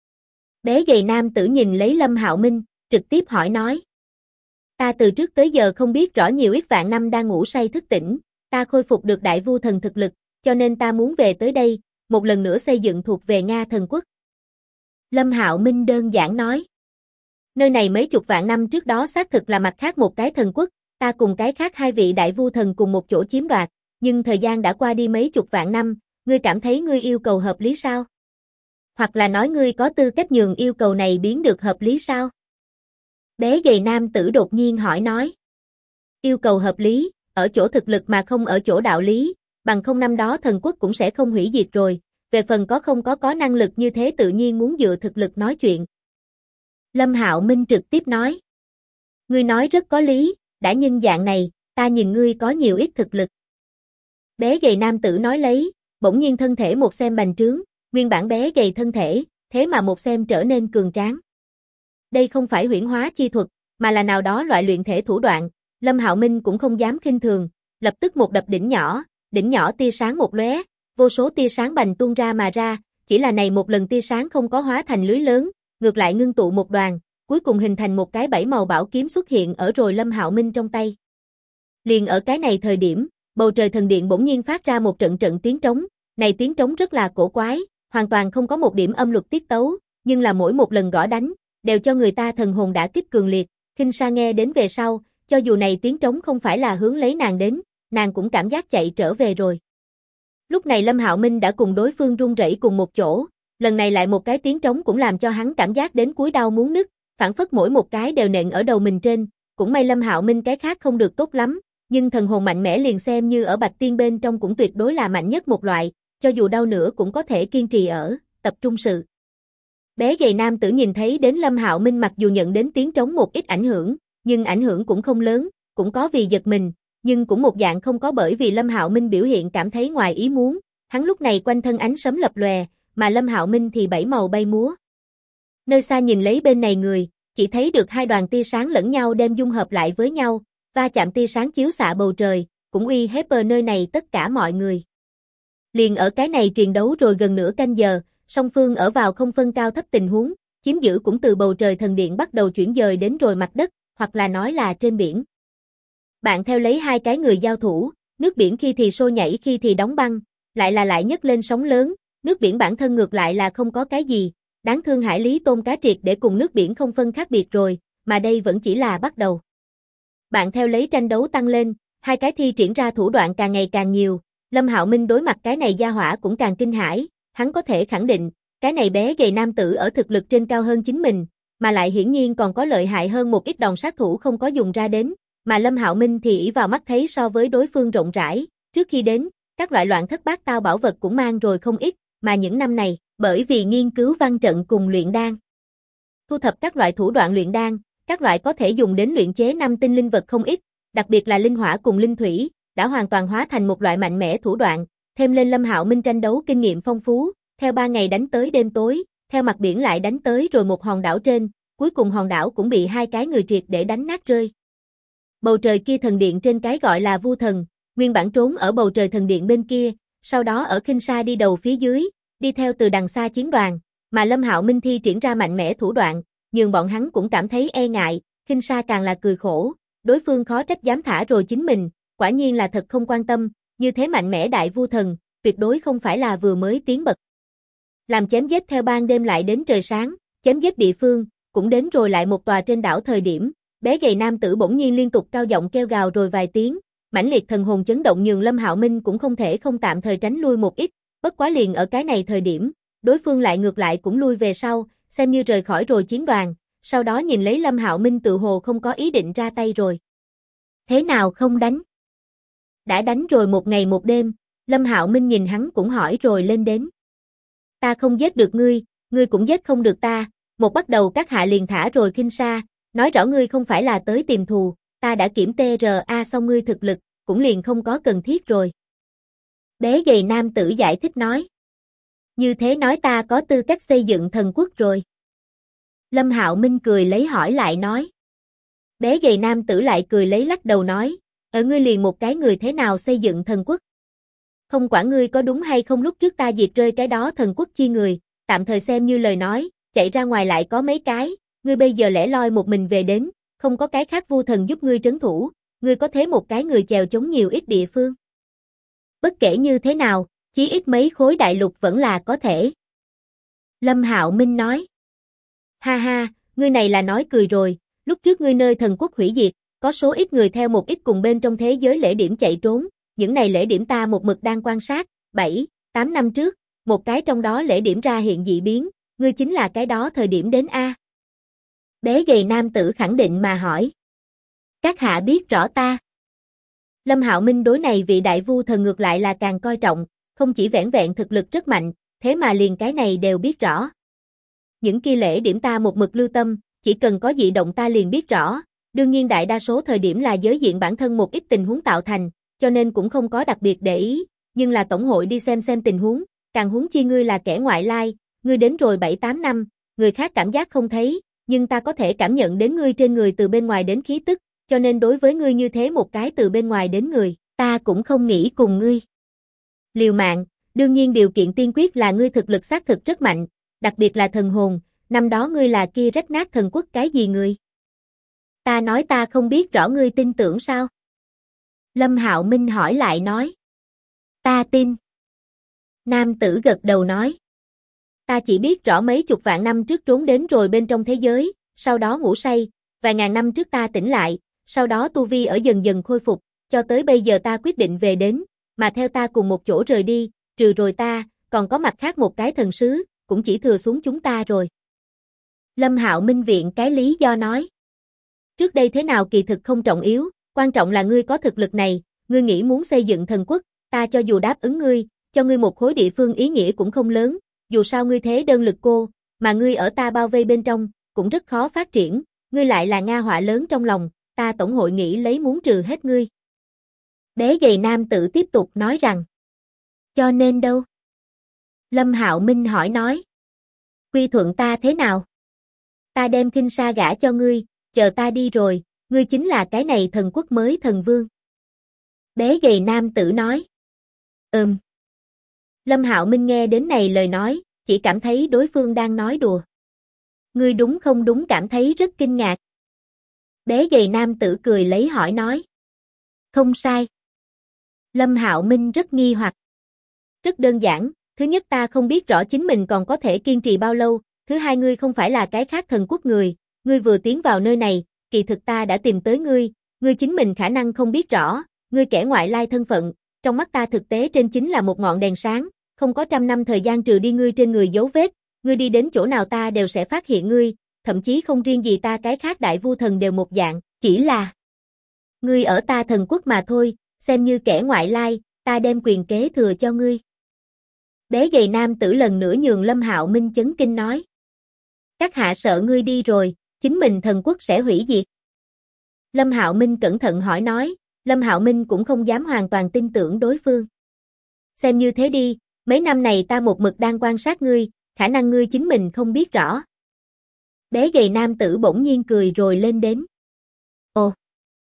Bé gầy nam tử nhìn lấy Lâm Hạo Minh, trực tiếp hỏi nói. Ta từ trước tới giờ không biết rõ nhiều ít vạn năm đang ngủ say thức tỉnh, ta khôi phục được đại vu thần thực lực, cho nên ta muốn về tới đây, một lần nữa xây dựng thuộc về Nga thần quốc. Lâm Hạo Minh đơn giản nói. Nơi này mấy chục vạn năm trước đó xác thực là mặt khác một cái thần quốc, ta cùng cái khác hai vị đại vu thần cùng một chỗ chiếm đoạt, nhưng thời gian đã qua đi mấy chục vạn năm, ngươi cảm thấy ngươi yêu cầu hợp lý sao? Hoặc là nói ngươi có tư cách nhường yêu cầu này biến được hợp lý sao? Bé gầy nam tử đột nhiên hỏi nói. Yêu cầu hợp lý, ở chỗ thực lực mà không ở chỗ đạo lý, bằng không năm đó thần quốc cũng sẽ không hủy diệt rồi, về phần có không có năng lực như thế tự nhiên muốn dựa thực lực nói chuyện. Lâm Hạo Minh trực tiếp nói. Ngươi nói rất có lý, đã nhân dạng này, ta nhìn ngươi có nhiều ít thực lực. Bé gầy nam tử nói lấy, bỗng nhiên thân thể một xem bành trướng, nguyên bản bé gầy thân thể, thế mà một xem trở nên cường tráng. Đây không phải huyễn hóa chi thuật, mà là nào đó loại luyện thể thủ đoạn, Lâm Hạo Minh cũng không dám khinh thường, lập tức một đập đỉnh nhỏ tia sáng một lóe, vô số tia sáng bành tuôn ra mà ra, chỉ là này một lần tia sáng không có hóa thành lưới lớn, ngược lại ngưng tụ một đoàn, cuối cùng hình thành một cái bảy màu bảo kiếm xuất hiện ở rồi Lâm Hạo Minh trong tay. Liền ở cái này thời điểm, bầu trời thần điện bỗng nhiên phát ra một trận tiếng trống, này tiếng trống rất là cổ quái, hoàn toàn không có một điểm âm luật tiết tấu, nhưng là mỗi một lần gõ đánh, đều cho người ta thần hồn đả kích cường liệt. Khinh Sa nghe đến về sau, cho dù này tiếng trống không phải là hướng lấy nàng đến, nàng cũng cảm giác chạy trở về rồi. Lúc này Lâm Hạo Minh đã cùng đối phương run rẩy cùng một chỗ, lần này lại một cái tiếng trống cũng làm cho hắn cảm giác đến cúi đau muốn nứt, phản phất mỗi một cái đều nện ở đầu mình trên, cũng may Lâm Hạo Minh cái khác không được tốt lắm, nhưng thần hồn mạnh mẽ liền xem như ở Bạch Tiên bên trong cũng tuyệt đối là mạnh nhất một loại, cho dù đau nữa cũng có thể kiên trì ở, tập trung sự. Bé gầy nam tử nhìn thấy đến Lâm Hạo Minh mặc dù nhận đến tiếng trống một ít ảnh hưởng, nhưng ảnh hưởng cũng không lớn, cũng có vì giật mình, nhưng cũng một dạng không có bởi vì Lâm Hạo Minh biểu hiện cảm thấy ngoài ý muốn, hắn lúc này quanh thân ánh sấm lập lòe, mà Lâm Hạo Minh thì bảy màu bay múa. Nơi xa nhìn lấy bên này người, chỉ thấy được hai đoàn tia sáng lẫn nhau đem dung hợp lại với nhau, va chạm tia sáng chiếu xạ bầu trời, cũng uy hiếp nơi này tất cả mọi người. Liền ở cái này truyền đấu rồi gần nửa canh giờ, song phương ở vào không phân cao thấp tình huống, chiếm giữ cũng từ bầu trời thần điện bắt đầu chuyển dời đến rồi mặt đất, hoặc là nói là trên biển. Bạn theo lấy hai cái người giao thủ, nước biển khi thì sôi nhảy khi thì đóng băng, lại nhấc lên sóng lớn, nước biển bản thân ngược lại là không có cái gì, đáng thương hải lý tôm cá triệt để cùng nước biển không phân khác biệt rồi, mà đây vẫn chỉ là bắt đầu. Bạn theo lấy tranh đấu tăng lên, hai cái thi triển ra thủ đoạn càng ngày càng nhiều, Lâm Hạo Minh đối mặt cái này gia hỏa cũng càng kinh hãi, hắn có thể khẳng định, cái này bé gầy nam tử ở thực lực trên cao hơn chính mình, mà lại hiển nhiên còn có lợi hại hơn một ít đòn sát thủ không có dùng ra đến, mà Lâm Hạo Minh thì ỷ vào mắt thấy so với đối phương rộng rãi, trước khi đến, các loại loạn thất bát tao bảo vật cũng mang rồi không ít, mà những năm này, bởi vì nghiên cứu văn trận cùng luyện đan, thu thập các loại thủ đoạn luyện đan, các loại có thể dùng đến luyện chế năm tinh linh vật không ít, đặc biệt là linh hỏa cùng linh thủy, đã hoàn toàn hóa thành một loại mạnh mẽ thủ đoạn, thêm lên Lâm Hạo Minh tranh đấu kinh nghiệm phong phú, theo 3 ngày đánh tới đêm tối, theo mặt biển lại đánh tới rồi một hòn đảo trên, cuối cùng hòn đảo cũng bị 2 cái người triệt để đánh nát rơi. Bầu trời kia thần điện trên cái gọi là Vu Thần, nguyên bản trốn ở bầu trời thần điện bên kia, sau đó ở Khinh Sa đi đầu phía dưới, đi theo từ đằng xa chiến đoàn, mà Lâm Hạo Minh thi triển ra mạnh mẽ thủ đoạn, nhưng bọn hắn cũng cảm thấy e ngại, Khinh Sa càng là cười khổ, đối phương khó trách dám thả rồi chính mình, quả nhiên là thật không quan tâm, như thế mạnh mẽ đại vu thần, tuyệt đối không phải là vừa mới tiến bậc. Làm chém giết theo ban đêm lại đến trời sáng, chém giết địa phương, cũng đến rồi lại một tòa trên đảo thời điểm, bé gầy nam tử bỗng nhiên liên tục cao giọng kêu gào rồi vài tiếng, mãnh liệt thần hồn chấn động nhường Lâm Hạo Minh cũng không thể không tạm thời tránh lui một ít, bất quá liền ở cái này thời điểm, đối phương lại ngược lại cũng lui về sau, xem như rời khỏi rồi chiến đoàn, sau đó nhìn lấy Lâm Hạo Minh tự hồ không có ý định ra tay rồi. Thế nào không đánh? Đã đánh rồi 1 ngày 1 đêm, Lâm Hạo Minh nhìn hắn cũng hỏi rồi lên đến. Ta không giết được ngươi, ngươi cũng giết không được ta, một bắt đầu các hạ liền thả rồi Khinh Sa, nói rõ ngươi không phải là tới tìm thù, ta đã kiểm TRA xong ngươi thực lực, cũng liền không có cần thiết rồi. Bé gầy nam tử giải thích nói. Như thế nói ta có tư cách xây dựng thần quốc rồi. Lâm Hạo Minh cười lấy hỏi lại nói. Bé gầy nam tử lại cười lấy lắc đầu nói, ở ngươi liền một cái người thế nào xây dựng thần quốc? Không quản ngươi có đúng hay không lúc trước ta diệt rơi cái đó thần quốc chi người, tạm thời xem như lời nói, chạy ra ngoài lại có mấy cái, ngươi bây giờ lẻ loi một mình về đến, không có cái khác vu thần giúp ngươi trấn thủ, ngươi có thế một cái người chèo chống nhiều ít địa phương. Bất kể như thế nào, chí ít mấy khối đại lục vẫn là có thể. Lâm Hạo Minh nói. Ha ha, ngươi này là nói cười rồi, lúc trước ngươi nơi thần quốc hủy diệt, có số ít người theo một ít cùng bên trong thế giới lễ điểm chạy trốn, những này lễ điểm ta một mực đang quan sát, 7, 8 năm trước, một cái trong đó lễ điểm ra hiện dị biến, ngươi chính là cái đó thời điểm đến A. Bé gầy nam tử khẳng định mà hỏi. Các hạ biết rõ ta. Lâm Hạo Minh đối này vị đại vu thần ngược lại là càng coi trọng, không chỉ vẻn vẹn thực lực rất mạnh, thế mà liền cái này đều biết rõ. Những kia lễ điểm ta một mực lưu tâm, chỉ cần có dị động ta liền biết rõ, đương nhiên đại đa số thời điểm là giới diện bản thân một ít tình huống tạo thành, cho nên cũng không có đặc biệt để ý, nhưng là tổng hội đi xem tình huống, càng huống chi ngươi là kẻ ngoại lai, ngươi đến rồi 7-8 năm, người khác cảm giác không thấy, nhưng ta có thể cảm nhận đến ngươi trên người từ bên ngoài đến khí tức, cho nên đối với ngươi như thế một cái từ bên ngoài đến người, ta cũng không nghĩ cùng ngươi liều mạng, đương nhiên điều kiện tiên quyết là ngươi thực lực xác thực rất mạnh, đặc biệt là thần hồn, năm đó ngươi là kia rách nát thần quốc cái gì người? Ta nói ta không biết rõ ngươi tin tưởng sao? Lâm Hạo Minh hỏi lại nói. Ta tin. Nam tử gật đầu nói. Ta chỉ biết rõ mấy chục vạn năm trước trốn đến rồi bên trong thế giới, sau đó ngủ say, vài ngàn năm trước ta tỉnh lại, sau đó tu vi ở dần dần khôi phục, cho tới bây giờ ta quyết định về đến, mà theo ta cùng một chỗ rời đi, trừ rồi ta, còn có mặt khác một cái thần sứ, cũng chỉ thừa xuống chúng ta rồi. Lâm Hạo Minh viện cái lý do nói. Trước đây thế nào kỳ thực không trọng yếu, quan trọng là ngươi có thực lực này, ngươi nghĩ muốn xây dựng thần quốc, ta cho dù đáp ứng ngươi, cho ngươi một khối địa phương ý nghĩa cũng không lớn, dù sao ngươi thế đơn lực cô, mà ngươi ở ta bao vây bên trong, cũng rất khó phát triển, ngươi lại là Nga họa lớn trong lòng, ta tổng hội nghĩ lấy muốn trừ hết ngươi. Bé gầy nam tử tiếp tục nói rằng. Cho nên đâu? Lâm Hạo Minh hỏi nói. Quy thuận ta thế nào? Ta đem Khinh Sa gả cho ngươi, chờ ta đi rồi, ngươi chính là cái này thần quốc mới thần vương. Bé gầy nam tử nói. Lâm Hạo Minh nghe đến này lời nói, chỉ cảm thấy đối phương đang nói đùa. Ngươi đúng không đúng cảm thấy rất kinh ngạc. Bé gầy nam tử cười lấy hỏi nói. Không sai. Lâm Hạo Minh rất nghi hoặc. Rất đơn giản, thứ nhất ta không biết rõ chính mình còn có thể kiên trì bao lâu, thứ hai ngươi không phải là cái khác thần quốc người, ngươi vừa tiến vào nơi này, kỳ thực ta đã tìm tới ngươi chính mình khả năng không biết rõ, ngươi kẻ ngoại lai thân phận, trong mắt ta thực tế trên chính là một ngọn đèn sáng, không có 100 năm thời gian trừ đi ngươi trên người dấu vết, ngươi đi đến chỗ nào ta đều sẽ phát hiện ngươi, thậm chí không riêng gì ta cái khác đại vu thần đều một dạng, chỉ là Ngươi ở ta thần quốc mà thôi, xem như kẻ ngoại lai, ta đem quyền kế thừa cho ngươi. Bé gầy nam tử lần nữa nhường Lâm Hạo Minh chấn kinh nói. Các hạ sợ ngươi đi rồi, chính mình thần quốc sẽ hủy diệt. Lâm Hạo Minh cẩn thận hỏi nói, Lâm Hạo Minh cũng không dám hoàn toàn tin tưởng đối phương. Xem như thế đi, mấy năm này ta một mực đang quan sát ngươi, khả năng ngươi chính mình không biết rõ. Bé gầy nam tử bỗng nhiên cười rồi lên đến. Ồ!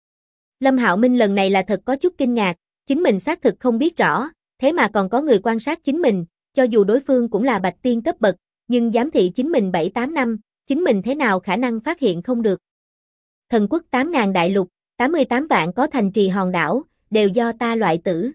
Lâm Hạo Minh lần này là thật có chút kinh ngạc, chính mình xác thực không biết rõ, thế mà còn có người quan sát chính mình, cho dù đối phương cũng là bạch tiên cấp bậc, nhưng giám thị chính mình 7-8 năm, chính mình thế nào khả năng phát hiện không được. Thần quốc 8.000 đại lục, 88 vạn có thành trì hòn đảo, đều do ta loại tử.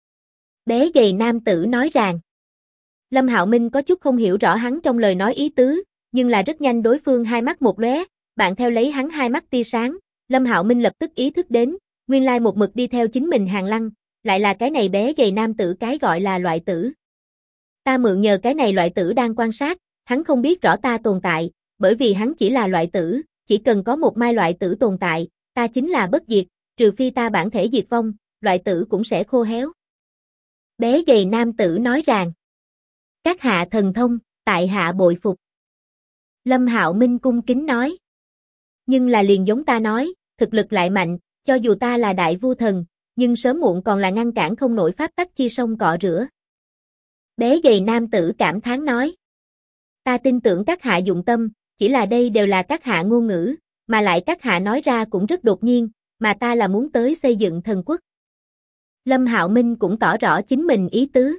Bé gầy nam tử nói rằng. Lâm Hạo Minh có chút không hiểu rõ hắn trong lời nói ý tứ, nhưng là rất nhanh đối phương hai mắt một lóe, bạn theo lấy hắn hai mắt tia sáng, Lâm Hạo Minh lập tức ý thức đến, nguyên lai một mực đi theo chính mình Hàng Lăng, lại là cái này bé gầy nam tử cái gọi là loại tử. Ta mượn nhờ cái này loại tử đang quan sát, hắn không biết rõ ta tồn tại, bởi vì hắn chỉ là loại tử, chỉ cần có một mai loại tử tồn tại, ta chính là bất diệt, trừ phi ta bản thể diệt vong, loại tử cũng sẽ khô héo. Bé gầy nam tử nói rằng, các hạ thần thông, tại hạ bội phục. Lâm Hạo Minh cung kính nói. Nhưng là liền giống ta nói, thực lực lại mạnh, cho dù ta là đại vu thần, nhưng sớm muộn còn là ngăn cản không nổi pháp tắc chi sông cọ rửa. Bé gầy nam tử cảm thán nói. Ta tin tưởng các hạ dụng tâm, chỉ là đây đều là các hạ ngôn ngữ, mà lại các hạ nói ra cũng rất đột nhiên, mà ta là muốn tới xây dựng thần quốc. Lâm Hạo Minh cũng tỏ rõ chính mình ý tứ.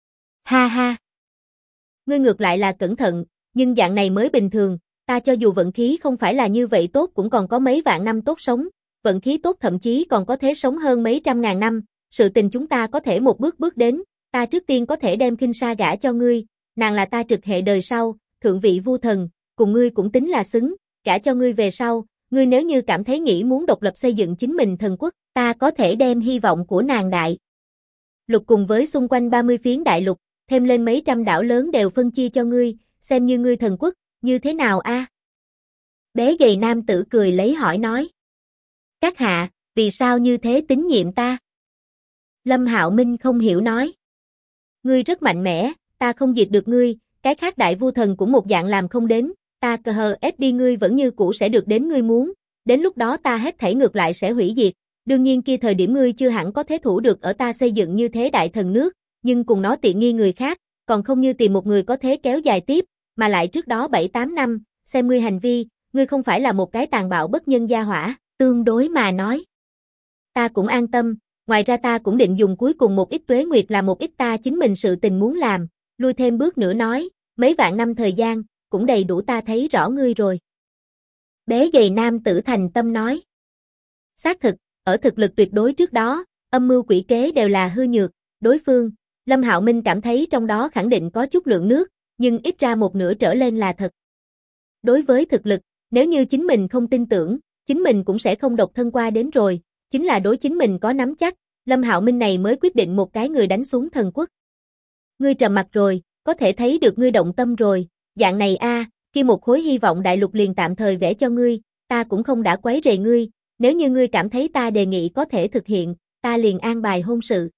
Ha ha. Ngươi ngược lại là cẩn thận, nhưng dạng này mới bình thường, ta cho dù vận khí không phải là như vậy tốt cũng còn có mấy vạn năm tốt sống, vận khí tốt thậm chí còn có thể sống hơn mấy trăm ngàn năm, sự tình chúng ta có thể một bước bước đến, ta trước tiên có thể đem Khinh Sa gả cho ngươi, nàng là ta trực hệ đời sau, thượng vị vu thần, cùng ngươi cũng tính là xứng, gả cho ngươi về sau, ngươi nếu như cảm thấy nghĩ muốn độc lập xây dựng chính mình thần quốc, ta có thể đem hy vọng của nàng đại lục cùng với xung quanh 30 phiến đại lục, thêm lên mấy trăm đảo lớn đều phân chia cho ngươi, xem như ngươi thần quốc, như thế nào a? Bé gầy nam tử cười lấy hỏi nói. Các hạ, vì sao như thế tín nhiệm ta? Lâm Hạo Minh không hiểu nói. Ngươi rất mạnh mẽ, ta không diệt được ngươi, cái khác đại vu thần cũng một dạng làm không đến, ta cờ hờ ép đi ngươi vẫn như cũ sẽ được đến ngươi muốn, đến lúc đó ta hết thảy ngược lại sẽ hủy diệt, đương nhiên kia thời điểm ngươi chưa hẳn có thế thủ được ở ta xây dựng như thế đại thần nước, nhưng cùng nó tiện nghi người khác, còn không như tìm một người có thế kéo dài tiếp, mà lại trước đó 7-8 năm, xem ngươi hành vi, ngươi không phải là một cái tàn bạo bất nhân gia hỏa, tương đối mà nói. Ta cũng an tâm, ngoài ra ta cũng định dùng cuối cùng một ít tuế nguyệt làm một ít ta chính mình sự tình muốn làm, lui thêm bước nữa nói, mấy vạn năm thời gian, cũng đầy đủ ta thấy rõ ngươi rồi. Bé gầy nam tử thành tâm nói. Xác thực, ở thực lực tuyệt đối trước đó, âm mưu quỷ kế đều là hư nhược, đối phương, Lâm Hạo Minh cảm thấy trong đó khẳng định có chút lượng nước, nhưng ít ra một nửa trở lên là thật. Đối với thực lực, nếu như chính mình không tin tưởng, chính mình cũng sẽ không độc thân qua đến rồi, chính là đối chính mình có nắm chắc, Lâm Hạo Minh này mới quyết định một cái người đánh xuống thần quốc. Ngươi trầm mặt rồi, có thể thấy được ngươi động tâm rồi, dạng này kia một khối hy vọng đại lục liền tạm thời vẽ cho ngươi, ta cũng không đã quấy rầy ngươi, nếu như ngươi cảm thấy ta đề nghị có thể thực hiện, ta liền an bài hôn sự.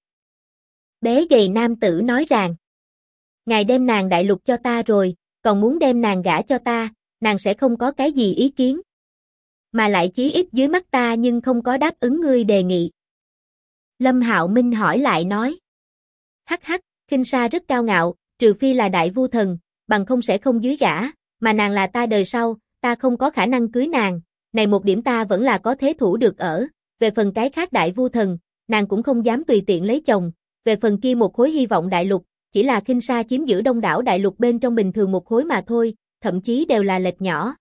Bé gầy nam tử nói rằng, ngài đem nàng đại lục cho ta rồi, còn muốn đem nàng gả cho ta, nàng sẽ không có cái gì ý kiến. Mà lại chí ít dưới mắt ta nhưng không có đáp ứng ngươi đề nghị. Lâm Hạo Minh hỏi lại nói. Hắc hắc, Khinh Sa rất cao ngạo, trừ phi là đại vu thần, bằng không sẽ không dưới gả, mà nàng là ta đời sau, ta không có khả năng cưới nàng, này một điểm ta vẫn là có thế thủ được ở, về phần cái khác đại vu thần, nàng cũng không dám tùy tiện lấy chồng, về phần kia một khối hy vọng đại lục, chỉ là Khinh Sa chiếm giữ đông đảo đại lục bên trong bình thường một khối mà thôi, thậm chí đều là lệch nhỏ.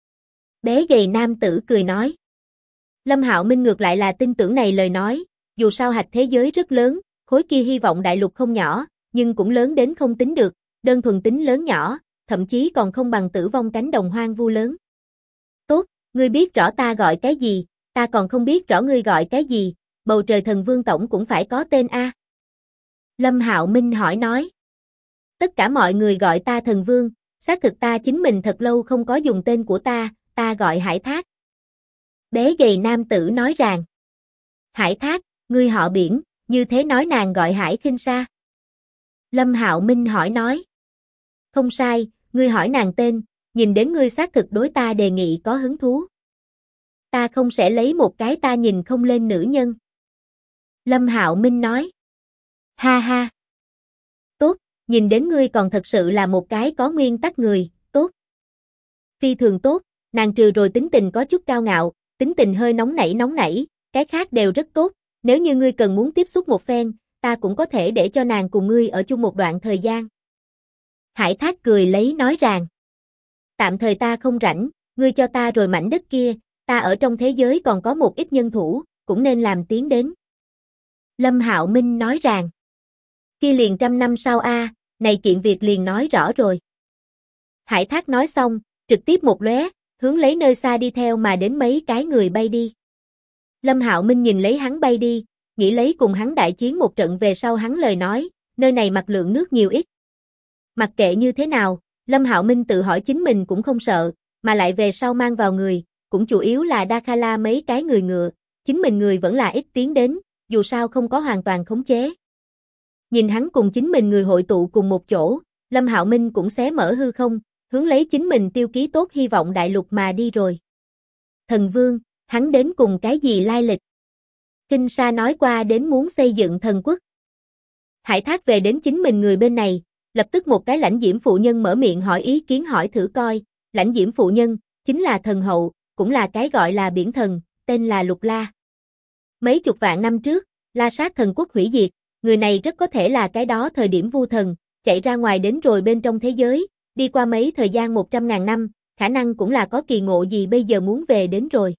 Bé gầy nam tử cười nói. Lâm Hạo Minh ngược lại là tin tưởng này lời nói, dù sao hạch thế giới rất lớn, khối kia hy vọng đại lục không nhỏ, nhưng cũng lớn đến không tính được, đơn thuần tính lớn nhỏ, thậm chí còn không bằng Tử Vong cánh đồng hoang vu lớn. Tốt, ngươi biết rõ ta gọi cái gì, ta còn không biết rõ ngươi gọi cái gì, bầu trời thần vương tổng cũng phải có tên a. Lâm Hạo Minh hỏi nói. Tất cả mọi người gọi ta thần vương, xác thực ta chính mình thật lâu không có dùng tên của ta gọi Hải Thác. Bé gầy nam tử nói rằng. Hải Thác, ngươi họ Biển, như thế nói nàng gọi Hải Khinh Sa. Lâm Hạo Minh hỏi nói. Không sai, ngươi hỏi nàng tên, nhìn đến ngươi xác thực đối ta đề nghị có hứng thú. Ta không sẽ lấy một cái ta nhìn không lên nữ nhân. Lâm Hạo Minh nói. Ha ha. Tốt, nhìn đến ngươi còn thật sự là một cái có nguyên tắc người, tốt. Phi thường tốt, nàng trừ rồi tính tình có chút cao ngạo, tính tình hơi nóng nảy, cái khác đều rất tốt, nếu như ngươi cần muốn tiếp xúc một phen, ta cũng có thể để cho nàng cùng ngươi ở chung một đoạn thời gian. Hải Thác cười lấy nói rằng, tạm thời ta không rảnh, ngươi cho ta rồi mảnh đất kia, ta ở trong thế giới còn có một ít nhân thủ, cũng nên làm tiến đến. Lâm Hạo Minh nói rằng, kia liền 100 năm sau a, này kiện việc liền nói rõ rồi. Hải Thác nói xong, trực tiếp một lóe, hướng lấy nơi xa đi theo mà đến mấy cái người bay đi. Lâm Hạo Minh nhìn lấy hắn bay đi, nghĩ lấy cùng hắn đại chiến một trận về sau hắn lời nói, nơi này mặt lượng nước nhiều ít. Mặc kệ như thế nào, Lâm Hạo Minh tự hỏi chính mình cũng không sợ, mà lại về sau mang vào người, cũng chủ yếu là Dakala mấy cái người ngựa, chính mình người vẫn là ít tiến đến, dù sao không có hoàn toàn khống chế. Nhìn hắn cùng chính mình người hội tụ cùng một chỗ, Lâm Hạo Minh cũng xé mở hư không, hướng lấy chính mình tiêu ký tốt hy vọng đại lục mà đi rồi. Thần Vương, hắn đến cùng cái gì lai lịch? Kinh Sa nói qua đến muốn xây dựng thần quốc. Hải Thác về đến chính mình người bên này, lập tức một cái lãnh diễm phụ nhân mở miệng hỏi ý kiến hỏi thử coi, lãnh diễm phụ nhân, chính là thần hậu, cũng là cái gọi là biển thần, tên là Lục La. Mấy chục vạn năm trước, La Sát thần quốc hủy diệt, người này rất có thể là cái đó thời điểm vu thần, chạy ra ngoài đến rồi bên trong thế giới, đi qua mấy thời gian 100.000 năm, khả năng cũng là có kỳ ngộ gì bây giờ muốn về đến rồi.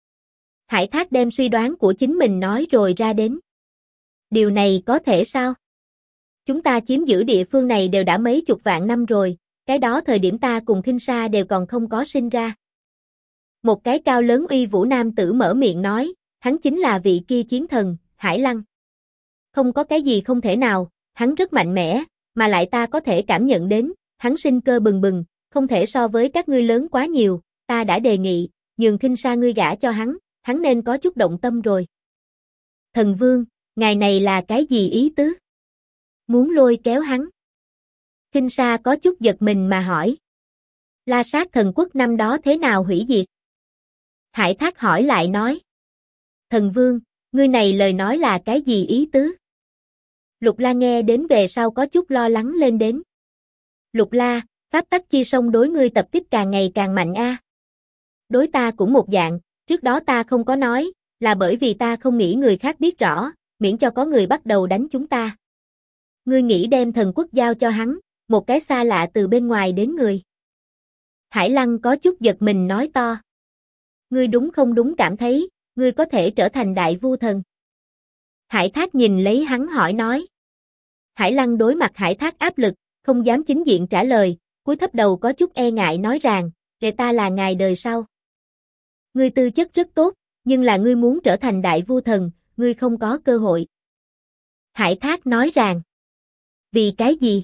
Hải Thác đem suy đoán của chính mình nói rồi ra đến. Điều này có thể sao? Chúng ta chiếm giữ địa phương này đều đã mấy chục vạn năm rồi, cái đó thời điểm ta cùng Khinh Sa đều còn không có sinh ra. Một cái cao lớn uy vũ nam tử mở miệng nói, hắn chính là vị kia chiến thần, Hải Lăng. Không có cái gì không thể nào, hắn rất mạnh mẽ, mà lại ta có thể cảm nhận đến, hắn sinh cơ bừng bừng, không thể so với các ngươi lớn quá nhiều, ta đã đề nghị, nhường Khinh Sa ngươi gả cho hắn nên có chút động tâm rồi. Thần Vương, ngài này là cái gì ý tứ? Muốn lôi kéo hắn. Khinh Sa có chút giật mình mà hỏi. La Sát thần quốc năm đó thế nào hủy diệt? Hải Thác hỏi lại nói. Thần Vương, ngươi này lời nói là cái gì ý tứ? Lục La nghe đến về sau có chút lo lắng lên đến. Lục La, pháp tắc chi sông đối ngươi tập kích càng ngày càng mạnh a. Đối ta cũng một dạng, trước đó ta không có nói, là bởi vì ta không nghĩ người khác biết rõ, miễn cho có người bắt đầu đánh chúng ta. Ngươi nghĩ đem thần quốc giao cho hắn, một cái xa lạ từ bên ngoài đến người. Hải Lăng có chút giật mình nói to. Ngươi đúng không đúng cảm thấy, ngươi có thể trở thành đại vu thần. Hải Thác nhìn lấy hắn hỏi nói. Hải Lăng đối mặt Hải Thác áp lực, không dám chính diện trả lời, cúi thấp đầu có chút e ngại nói rằng, để ta là ngài đời sau. Ngươi tư chất rất tốt, nhưng là ngươi muốn trở thành đại vu thần, ngươi không có cơ hội. Hải Thác nói rằng. Vì cái gì?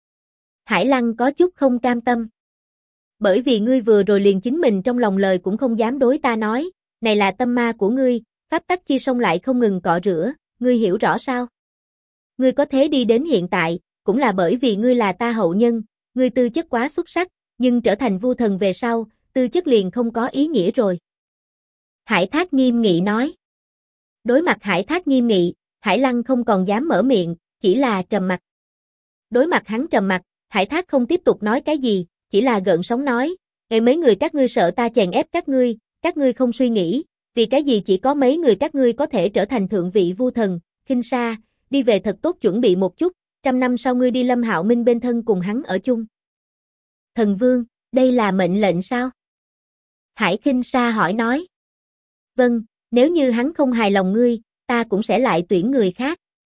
Hải Lăng có chút không cam tâm. Bởi vì ngươi vừa rồi liền chính mình trong lòng lời cũng không dám đối ta nói, này là tâm ma của ngươi, pháp tắc chi sông lại không ngừng cọ rửa, ngươi hiểu rõ sao? Ngươi có thế đi đến hiện tại, cũng là bởi vì ngươi là ta hậu nhân, ngươi tư chất quá xuất sắc, nhưng trở thành vu thần về sau, tư chất liền không có ý nghĩa rồi. Hải Thác nghiêm nghị nói. Đối mặt Hải Thác nghiêm nghị, Hải Lăng không còn dám mở miệng, chỉ là trầm mặc. Đối mặt hắn trầm mặc, Hải Thác không tiếp tục nói cái gì, chỉ là gợn sóng nói, mấy người các ngươi sợ ta chèn ép các ngươi không suy nghĩ, vì cái gì chỉ có mấy người các ngươi có thể trở thành thượng vị vu thần, Khinh Sa, đi về thật tốt chuẩn bị một chút, 100 năm sau ngươi đi Lâm Hạo Minh bên thân cùng hắn ở chung. Thần Vương, đây là mệnh lệnh sao? Hải Khinh Sa hỏi nói. Vâng, nếu như hắn không hài lòng ngươi, ta cũng sẽ lại tuyển người khác.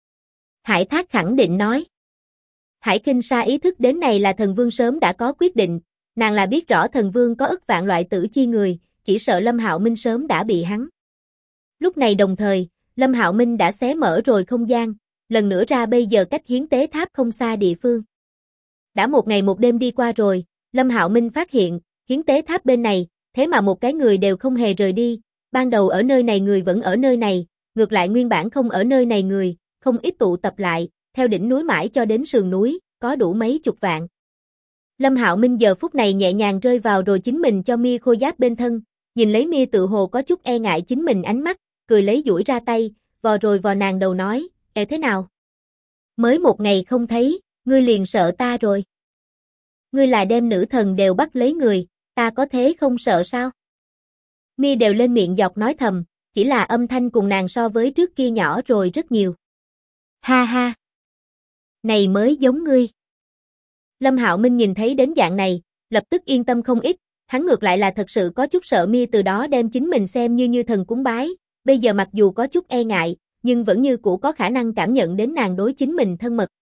Hải Thác khẳng định nói. Hải Khinh Sa ý thức đến này là thần vương sớm đã có quyết định, nàng là biết rõ thần vương có ức vạn loại tử chi người, chỉ sợ Lâm Hạo Minh sớm đã bị hắn. Lúc này đồng thời, Lâm Hạo Minh đã xé mở rồi không gian, lần nữa ra bây giờ cách hiến tế tháp không xa địa phương. Đã một ngày một đêm đi qua rồi, Lâm Hạo Minh phát hiện, hiến tế tháp bên này, thế mà một cái người đều không hề rời đi, ban đầu ở nơi này người vẫn ở nơi này, ngược lại nguyên bản không ở nơi này người, không ít tụ tập lại, theo đỉnh núi mãi cho đến sườn núi, có đủ mấy chục vạn. Lâm Hạo Minh giờ phút này nhẹ nhàng rơi vào rồi chính mình cho mi khôi giáp bên thân, nhìn lấy mi tự hồ có chút e ngại chính mình ánh mắt, cười lấy duỗi ra tay, vò rồi vò nàng đầu nói, thế nào? Mới một ngày không thấy, ngươi liền sợ ta rồi. Ngươi là đem nữ thần đều bắt lấy người, ta có thế không sợ sao? Mi đều lên miệng dọc nói thầm, chỉ là âm thanh cùng nàng so với trước kia nhỏ rồi rất nhiều. Ha ha! Này mới giống ngươi. Lâm Hạo Minh nhìn thấy đến dạng này, lập tức yên tâm không ít, hắn ngược lại là thật sự có chút sợ Mi từ đó đem chính mình xem như thần cúng bái, bây giờ mặc dù có chút e ngại, nhưng vẫn như cũ có khả năng cảm nhận đến nàng đối chính mình thân mật.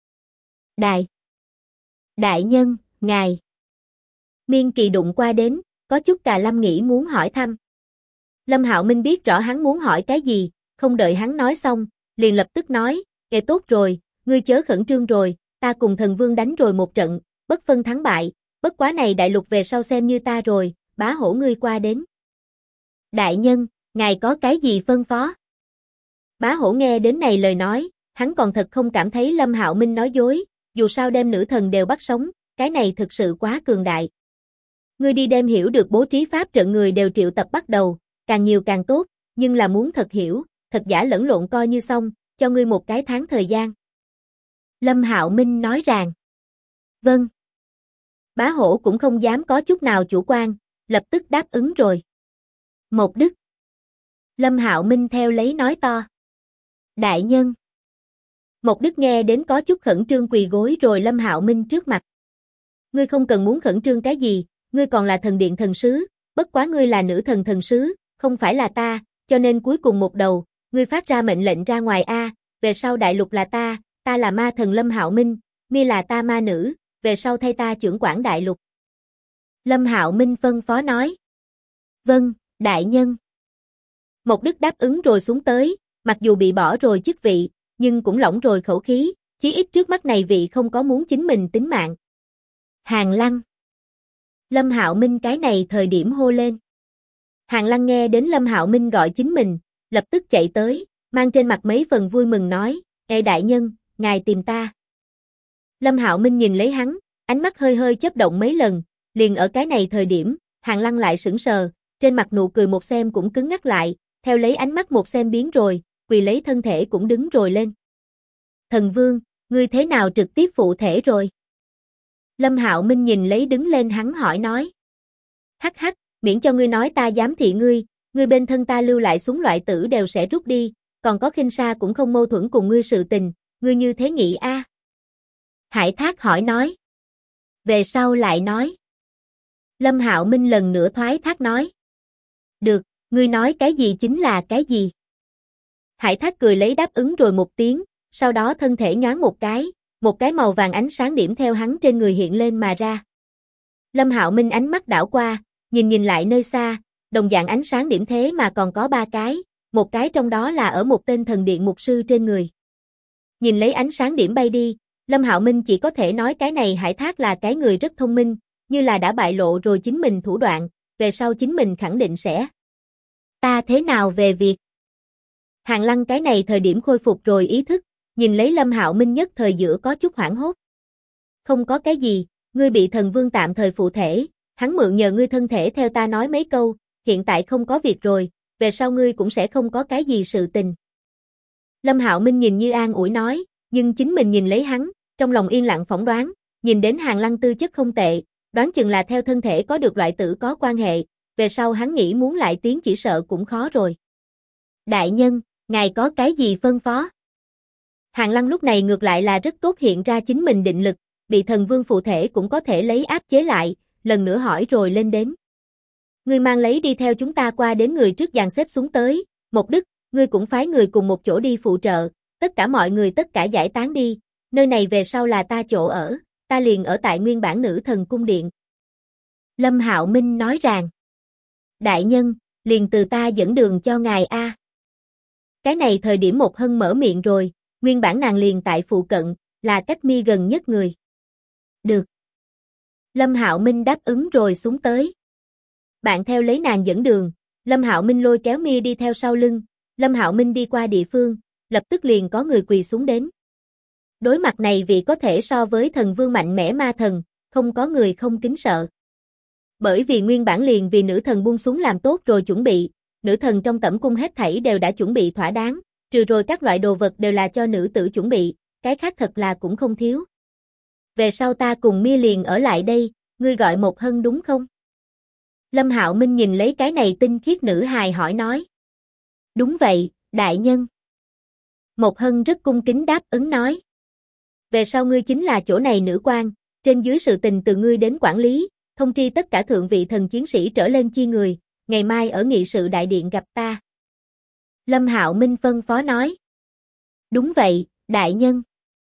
Đại nhân, ngài. Miên Kỳ đụng qua đến, có chút Cà Lâm nghĩ muốn hỏi thăm. Lâm Hạo Minh biết rõ hắn muốn hỏi cái gì, không đợi hắn nói xong, liền lập tức nói, tốt rồi, ngươi chớ khẩn trương rồi, ta cùng thần vương đánh rồi một trận, bất phân thắng bại, bất quá này đại lục về sau xem như ta rồi, bá hổ ngươi qua đến. Đại nhân, ngài có cái gì phân phó? Bá hổ nghe đến này lời nói, hắn còn thật không cảm thấy Lâm Hạo Minh nói dối, dù sao đem nữ thần đều bắt sống, cái này thực sự quá cường đại. Ngươi đi đem hiểu được bố trí pháp trận người đều triệu tập bắt đầu, càng nhiều càng tốt, nhưng là muốn thật hiểu, thật giả lẫn lộn coi như xong, cho ngươi một cái tháng thời gian. Lâm Hạo Minh nói rằng, vâng. Bá hổ cũng không dám có chút nào chủ quan, lập tức đáp ứng rồi. Một đức. Lâm Hạo Minh theo lấy nói to. Đại nhân. Một đức nghe đến có chút khẩn trương quỳ gối rồi Lâm Hạo Minh trước mặt. Ngươi không cần muốn khẩn trương cái gì, ngươi còn là thần điện thần sứ, bất quá ngươi là nữ thần thần sứ, không phải là ta, cho nên cuối cùng một đầu, ngươi phát ra mệnh lệnh ra ngoài a, về sau đại lục là ta là ma thần Lâm Hạo Minh, mi là ta ma nữ, về sau thay ta trưởng quản đại lục. Lâm Hạo Minh phân phó nói. Vâng, đại nhân. Một đức đáp ứng rồi xuống tới, mặc dù bị bỏ rồi chức vị, nhưng cũng lỏng rồi khẩu khí, chí ít trước mắt này vị không có muốn chính mình tính mạng. Hàng Lăng. Lâm Hạo Minh cái này thời điểm hô lên. Hàng Lăng nghe đến Lâm Hạo Minh gọi chính mình, lập tức chạy tới, mang trên mặt mấy phần vui mừng nói, đại nhân, ngài tìm ta. Lâm Hạo Minh nhìn lấy hắn, ánh mắt hơi hơi chớp động mấy lần, liền ở cái này thời điểm, Hàng Lăng lại sững sờ, trên mặt nụ cười một xem cũng cứng ngắc lại, theo lấy ánh mắt một xem biến rồi, quỳ lấy thân thể cũng đứng rồi lên. Thần Vương, ngươi thế nào trực tiếp phụ thể rồi? Lâm Hạo Minh nhìn lấy đứng lên hắn hỏi nói. Hắc hắc, miễn cho ngươi nói ta giám thị ngươi bên thân ta lưu lại súng loại tử đều sẽ rút đi, còn có khinh sa cũng không mâu thuẫn cùng ngươi sự tình, ngươi như thế nghĩ a? Hải Thác hỏi nói. Về sau lại nói. Lâm Hạo Minh lần nữa thoái thác nói. Được, ngươi nói cái gì chính là cái gì. Hải Thác cười lấy đáp ứng rồi một tiếng, sau đó thân thể nhoáng một cái màu vàng ánh sáng điểm theo hắn trên người hiện lên mà ra. Lâm Hạo Minh ánh mắt đảo qua, nhìn lại nơi xa, đồng dạng ánh sáng điểm thế mà còn có 3 cái, một cái trong đó là ở một tên thần điện mục sư trên người. Nhìn lấy ánh sáng điểm bay đi, Lâm Hạo Minh chỉ có thể nói cái này Hải Thác là cái người rất thông minh, như là đã bại lộ rồi chính mình thủ đoạn, về sau chính mình khẳng định sẽ. Ta thế nào về việc? Hàng Lăng cái này thời điểm khôi phục rồi ý thức, nhìn lấy Lâm Hạo Minh nhất thời giữa có chút hoảng hốt. Không có cái gì, ngươi bị thần vương tạm thời phụ thể, hắn mượn nhờ ngươi thân thể theo ta nói mấy câu, hiện tại không có việc rồi, về sau ngươi cũng sẽ không có cái gì sự tình. Lâm Hạo Minh nhìn như an ủi nói, nhưng chính mình nhìn lấy hắn, trong lòng yên lặng phỏng đoán, nhìn đến Hàng Lăng tư chất không tệ, đoán chừng là theo thân thể có được loại tử có quan hệ, về sau hắn nghĩ muốn lại tiến chỉ sợ cũng khó rồi. Đại nhân, ngài có cái gì phân phó? Hàng Lăng lúc này ngược lại là rất tốt hiện ra chính mình định lực, bị thần vương phụ thể cũng có thể lấy áp chế lại, lần nữa hỏi rồi lên đến. Ngươi mang lấy đi theo chúng ta qua đến người trước dàn xếp xuống tới, Một Đức, ngươi cũng phái người cùng một chỗ đi phụ trợ, tất cả mọi người tất cả giải tán đi, nơi này về sau là ta chỗ ở, ta liền ở tại nguyên bản nữ thần cung điện. Lâm Hạo Minh nói rằng, đại nhân, liền từ ta dẫn đường cho ngài a. Cái này thời điểm Một Hân mở miệng rồi, nguyên bản nàng liền tại phụ cận, là cách mi gần nhất người. Được. Lâm Hạo Minh đáp ứng rồi xuống tới. Bạn theo lấy nàng dẫn đường, Lâm Hạo Minh lôi kéo mi đi theo sau lưng, Lâm Hạo Minh đi qua địa phương, lập tức liền có người quỳ xuống đến. Đối mặt này vị có thể so với thần vương mạnh mẽ ma thần, không có người không kính sợ. Bởi vì nguyên bản liền vì nữ thần buông xuống làm tốt rồi chuẩn bị, nữ thần trong tẩm cung hết thảy đều đã chuẩn bị thỏa đáng, trừ rồi các loại đồ vật đều là cho nữ tử chuẩn bị, cái khác thật là cũng không thiếu. Về sau ta cùng Mia liền ở lại đây, ngươi gọi Một Hân đúng không? Lâm Hạo Minh nhìn lấy cái này tinh khiết nữ hài hỏi nói. Đúng vậy, đại nhân. Một Hân rất cung kính đáp ứng nói. Về sau ngươi chính là chỗ này nữ quan, trên dưới sự tình từ ngươi đến quản lý, thông tri tất cả thượng vị thần chiến sĩ trở lên chi người, ngày mai ở nghị sự đại điện gặp ta. Lâm Hạo Minh phân phó nói. Đúng vậy, đại nhân.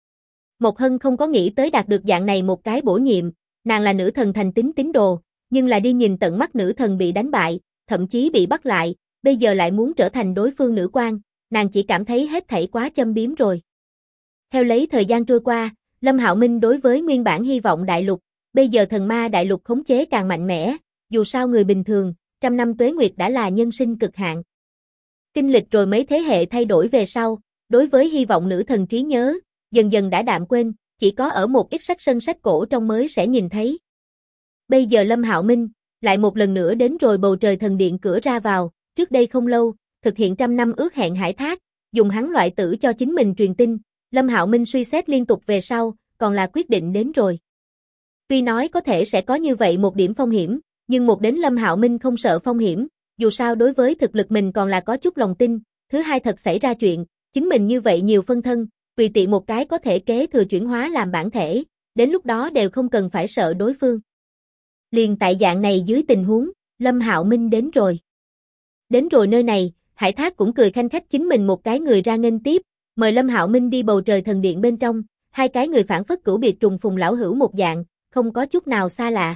Một Hân không có nghĩ tới đạt được dạng này một cái bổ nhiệm, nàng là nữ thần thành tín tín đồ, nhưng là đi nhìn tận mắt nữ thần bị đánh bại, thậm chí bị bắt lại, bây giờ lại muốn trở thành đối phương nữ quan, nàng chỉ cảm thấy hết thảy quá châm biếm rồi. Theo lấy thời gian trôi qua, Lâm Hạo Minh đối với nguyên bản hy vọng đại lục, bây giờ thần ma đại lục khống chế càng mạnh mẽ, dù sao người bình thường, trăm năm tuế nguyệt đã là nhân sinh cực hạn. Kinh lịch rồi mấy thế hệ thay đổi về sau, đối với hy vọng nữ thần trí nhớ, dần dần đã đạm quên, chỉ có ở một ít sách sân sách cổ trong mới sẽ nhìn thấy. Bây giờ Lâm Hạo Minh, lại một lần nữa đến rồi bầu trời thần điện cửa ra vào, trước đây không lâu, thực hiện trăm năm ước hẹn Hải Thác, dùng hắn loại tử cho chính mình truyền tin, Lâm Hạo Minh suy xét liên tục về sau, còn là quyết định đến rồi. Tuy nói có thể sẽ có như vậy một điểm phong hiểm, nhưng một đến Lâm Hạo Minh không sợ phong hiểm, dù sao đối với thực lực mình còn là có chút lòng tin, thứ hai thật xảy ra chuyện, chính mình như vậy nhiều phân thân, tùy tiện một cái có thể kế thừa chuyển hóa làm bản thể, đến lúc đó đều không cần phải sợ đối phương. Liền tại dạng này dưới tình huống, Lâm Hạo Minh đến rồi. Đến rồi nơi này, Hải Thác cũng cười khanh khách chính mình một cái người ra nghênh tiếp, mời Lâm Hạo Minh đi bầu trời thần điện bên trong, hai cái người phản phất cửu biệt trùng phùng lão hữu một dạng, không có chút nào xa lạ.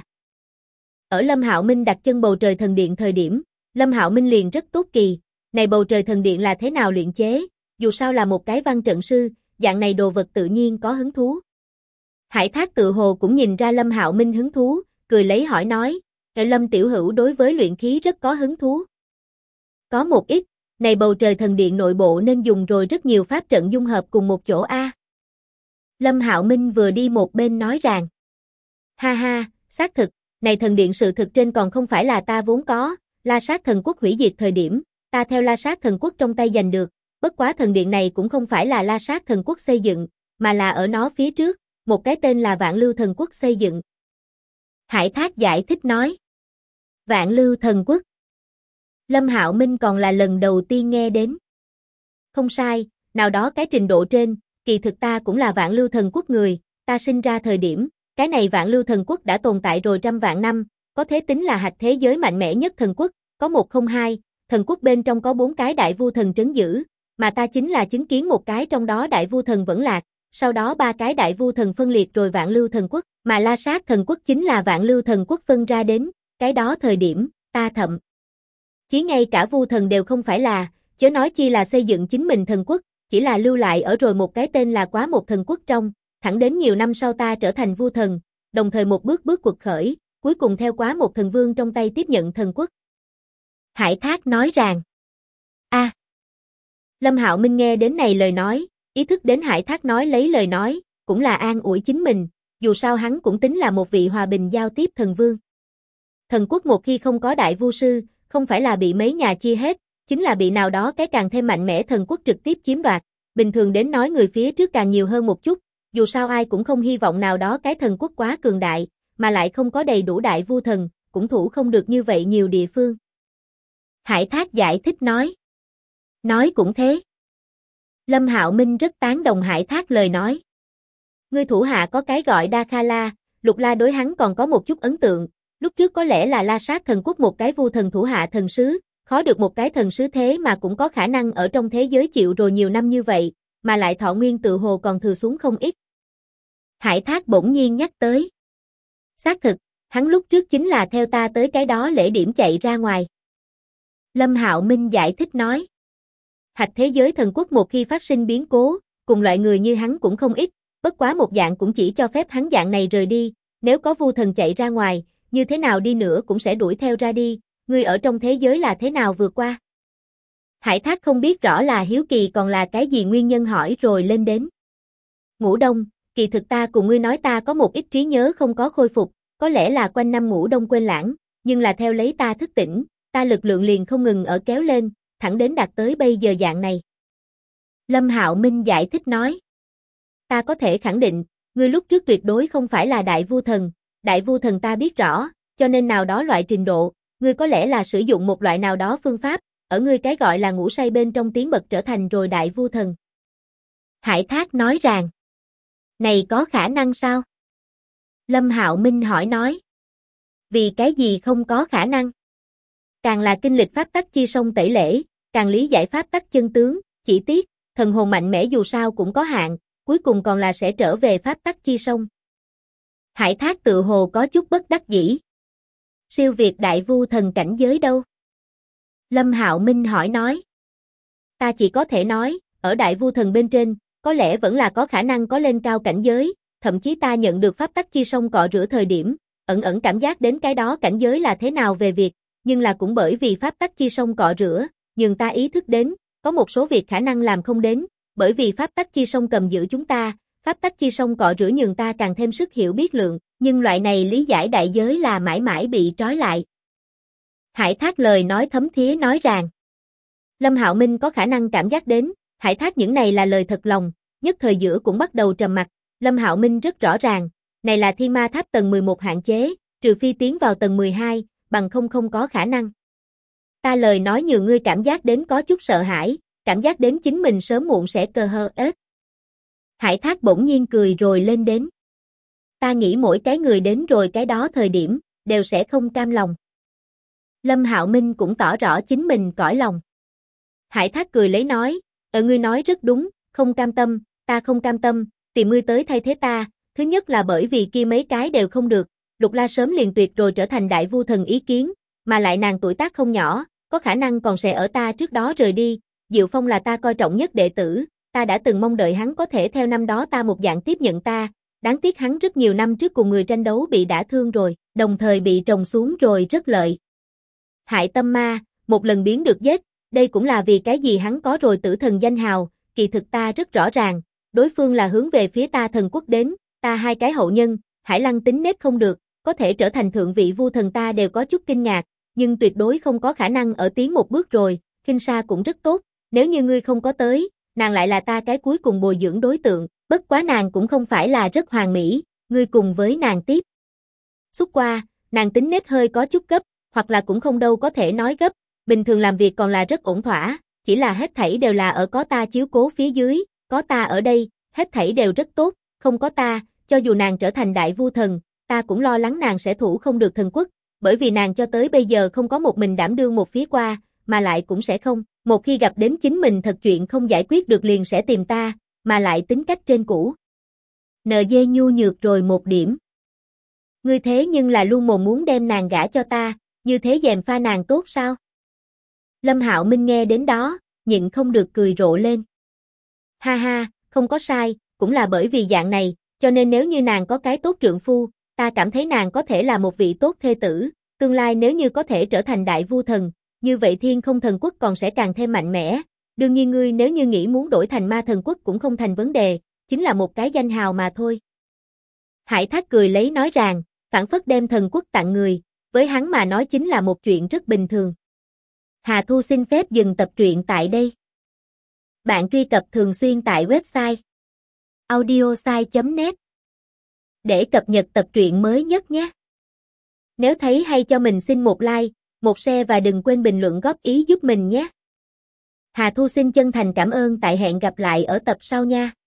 Ở Lâm Hạo Minh đặt chân bầu trời thần điện thời điểm, Lâm Hạo Minh liền rất tốt kỳ, này bầu trời thần điện là thế nào luyện chế, dù sao là một cái văn trận sư, dạng này đồ vật tự nhiên có hứng thú. Hải Thác tự hồ cũng nhìn ra Lâm Hạo Minh hứng thú, cười lấy hỏi nói, Lâm tiểu hữu đối với luyện khí rất có hứng thú. Có một ít, này bầu trời thần điện nội bộ nên dùng rồi rất nhiều pháp trận dung hợp cùng một chỗ a. Lâm Hạo Minh vừa đi một bên nói rằng, ha ha, xác thực, này thần điện sự thực trên còn không phải là ta vốn có, La Sát thần quốc hủy diệt thời điểm, ta theo La Sát thần quốc trong tay giành được, bất quá thần điện này cũng không phải là La Sát thần quốc xây dựng, mà là ở nó phía trước, một cái tên là Vạn Lưu thần quốc xây dựng. Hải Thác giải thích nói, Vạn Lưu thần quốc. Lâm Hạo Minh còn là lần đầu tiên nghe đến. Không sai, nào đó cái trình độ trên, kỳ thực ta cũng là Vạn Lưu thần quốc người, ta sinh ra thời điểm, cái này Vạn Lưu thần quốc đã tồn tại rồi trăm vạn năm, có thể tính là hạch thế giới mạnh mẽ nhất thần quốc, có 102, thần quốc bên trong có 4 cái đại vu thần trấn giữ, mà ta chính là chứng kiến một cái trong đó đại vu thần vẫn lạc, sau đó 3 cái đại vu thần phân liệt rồi Vạn Lưu thần quốc, mà La Sát thần quốc chính là Vạn Lưu thần quốc phân ra đến, cái đó thời điểm, ta thậm chí ngay cả vu thần đều không phải là, chớ nói chi là xây dựng chính mình thần quốc, chỉ là lưu lại ở rồi một cái tên là Quá Một thần quốc trong, thẳng đến nhiều năm sau ta trở thành vu thần, đồng thời một bước bước quật khởi, cuối cùng theo Quá Một thần vương trong tay tiếp nhận thần quốc. Hải Thác nói rằng, Lâm Hạo Minh nghe đến này lời nói, ý thức đến Hải Thác nói lấy lời nói, cũng là an ủi chính mình, dù sao hắn cũng tính là một vị hòa bình giao tiếp thần vương. Thần quốc một khi không có đại vu sư, không phải là bị mấy nhà chia hết, chính là bị nào đó cái càng thêm mạnh mẽ thần quốc trực tiếp chiếm đoạt, bình thường đến nói người phía trước càng nhiều hơn một chút, dù sao ai cũng không hy vọng nào đó cái thần quốc quá cường đại, mà lại không có đầy đủ đại vu thần, cũng thủ không được như vậy nhiều địa phương. Hải Thác giải thích nói. Nói cũng thế. Lâm Hạo Minh rất tán đồng Hải Thác lời nói. Ngươi thủ hạ có cái gọi Đa Kha La, Lục La đối hắn còn có một chút ấn tượng, lúc trước có lẽ là La Sát thần quốc một cái vu thần thủ hạ thần sứ, khó được một cái thần sứ thế mà cũng có khả năng ở trong thế giới chịu rồi nhiều năm như vậy, mà lại thọ nguyên tự hồ còn thừa xuống không ít. Hải Thác bỗng nhiên nhắc tới. Xác thực, hắn lúc trước chính là theo ta tới cái đó lễ điểm chạy ra ngoài. Lâm Hạo Minh giải thích nói. Hạch thế giới thần quốc một khi phát sinh biến cố, cùng loại người như hắn cũng không ít, bất quá một dạng cũng chỉ cho phép hắn dạng này rời đi, nếu có vu thần chạy ra ngoài, như thế nào đi nữa cũng sẽ đuổi theo ra đi, ngươi ở trong thế giới là thế nào vượt qua? Hải Thác không biết rõ là hiếu kỳ còn là cái gì nguyên nhân hỏi rồi lên đến. Ngũ đông, kỳ thực ta cùng ngươi nói ta có một ít trí nhớ không có khôi phục, có lẽ là quanh năm ngủ đông quên lãng, nhưng là theo lấy ta thức tỉnh, ta lực lượng liền không ngừng ở kéo lên, thẳng đến đạt tới bây giờ dạng này. Lâm Hạo Minh giải thích nói. Ta có thể khẳng định, ngươi lúc trước tuyệt đối không phải là đại vu thần ta biết rõ, cho nên nào đó loại trình độ, ngươi có lẽ là sử dụng một loại nào đó phương pháp, ở ngươi cái gọi là ngủ say bên trong tiến bật trở thành rồi đại vu thần. Hải Thác nói rằng, này có khả năng sao? Lâm Hạo Minh hỏi nói. Vì cái gì không có khả năng? Càng là kinh lịch pháp tắc chi sông tẩy lễ, càng lý giải pháp tắc chân tướng, chỉ tiếc, thần hồn mạnh mẽ dù sao cũng có hạn, cuối cùng còn là sẽ trở về pháp tắc chi sông. Hải Thác tự hồ có chút bất đắc dĩ. Siêu việt đại vu thần cảnh giới đâu? Lâm Hạo Minh hỏi nói. Ta chỉ có thể nói, ở đại vu thần bên trên, có lẽ vẫn là có khả năng có lên cao cảnh giới, thậm chí ta nhận được pháp tắc chi sông cọ rửa thời điểm, ẩn ẩn cảm giác đến cái đó cảnh giới là thế nào về việc, nhưng là cũng bởi vì pháp tắc chi sông cọ rửa, nhưng ta ý thức đến, có một số việc khả năng làm không đến, bởi vì pháp tắc chi sông cầm giữ chúng ta, pháp tắc chi sông cọ rửa nhường ta càng thêm sức hiểu biết lượng, nhưng loại này lý giải đại giới là mãi mãi bị trói lại. Hải Thác lời nói thấm thía nói rằng, Lâm Hạo Minh có khả năng cảm giác đến, Hải Thác những này là lời thật lòng, nhất thời giữa cũng bắt đầu trầm mặc, Lâm Hạo Minh rất rõ ràng, này là thiên ma tháp tầng 11 hạn chế, trừ phi tiến vào tầng 12, bằng không có khả năng. Ta lời nói nhường ngươi cảm giác đến có chút sợ hãi, cảm giác đến chính mình sớm muộn sẽ cơ hơ ết. Hải Thác bỗng nhiên cười rồi lên đến. Ta nghĩ mỗi cái người đến rồi cái đó thời điểm, đều sẽ không cam lòng. Lâm Hạo Minh cũng tỏ rõ chính mình cõi lòng. Hải Thác cười lấy nói, ngươi nói rất đúng, không cam tâm, ta không cam tâm, tìm ngươi tới thay thế ta, thứ nhất là bởi vì kia mấy cái đều không được, Lục La sớm liền tuyệt rồi trở thành đại vu thần ý kiến, mà lại nàng tuổi tác không nhỏ, có khả năng còn sẽ ở ta trước đó rời đi, Diệu Phong là ta coi trọng nhất đệ tử, ta đã từng mong đợi hắn có thể theo năm đó ta một dạng tiếp nhận ta, đáng tiếc hắn rất nhiều năm trước cùng người tranh đấu bị đả thương rồi, đồng thời bị trồng xuống rồi rất lợi. Hại tâm ma, một lần biến được giết, đây cũng là vì cái gì hắn có rồi tử thần danh hào, kỳ thực ta rất rõ ràng, đối phương là hướng về phía ta thần quốc đến, ta hai cái hậu nhân, Hải Lăng tính nết không được, có thể trở thành thượng vị vu thần ta đều có chút kinh ngạc, nhưng tuyệt đối không có khả năng ở tiến một bước rồi, Kinh Sa cũng rất tốt, nếu như ngươi không có tới, nàng lại là ta cái cuối cùng bồi dưỡng đối tượng, bất quá nàng cũng không phải là rất hoàn mỹ, ngươi cùng với nàng tiếp. Xúc qua, nàng tính nết hơi có chút gấp, hoặc là cũng không đâu có thể nói gấp, bình thường làm việc còn là rất ổn thỏa, chỉ là hết thảy đều là ở có ta chiếu cố phía dưới, có ta ở đây, hết thảy đều rất tốt, không có ta, cho dù nàng trở thành đại vu thần, ta cũng lo lắng nàng sẽ thủ không được thần quốc, bởi vì nàng cho tới bây giờ không có một mình đảm đương một phía qua, mà lại cũng sẽ không, một khi gặp đến chính mình thật chuyện không giải quyết được liền sẽ tìm ta, mà lại tính cách trên cũ. NG nhu nhược rồi một điểm. Ngươi thế nhưng là luôn mồm muốn đem nàng gả cho ta, như thế gièm pha nàng tốt sao? Lâm Hạo Minh nghe đến đó, nhịn không được cười rộ lên. Ha ha, không có sai, cũng là bởi vì dạng này, cho nên nếu như nàng có cái tốt trượng phu, ta cảm thấy nàng có thể là một vị tốt thê tử, tương lai nếu như có thể trở thành đại vu thần, như vậy Thiên Không Thần Quốc còn sẽ càng thêm mạnh mẽ. Đương nhiên ngươi nếu như nghĩ muốn đổi thành Ma Thần Quốc cũng không thành vấn đề, chính là một cái danh hào mà thôi. Hải Thác cười lấy nói rằng, phảng phất đem thần quốc tặng người, với hắn mà nói chính là một chuyện rất bình thường. Hà Thu xin phép dừng tập truyện tại đây. Bạn truy cập thường xuyên tại website audiosai.net để cập nhật tập truyện mới nhất nhé. Nếu thấy hay cho mình xin một like, một share và đừng quên bình luận góp ý giúp mình nhé. Hà Thu xin chân thành cảm ơn, tại hẹn gặp lại ở tập sau nha.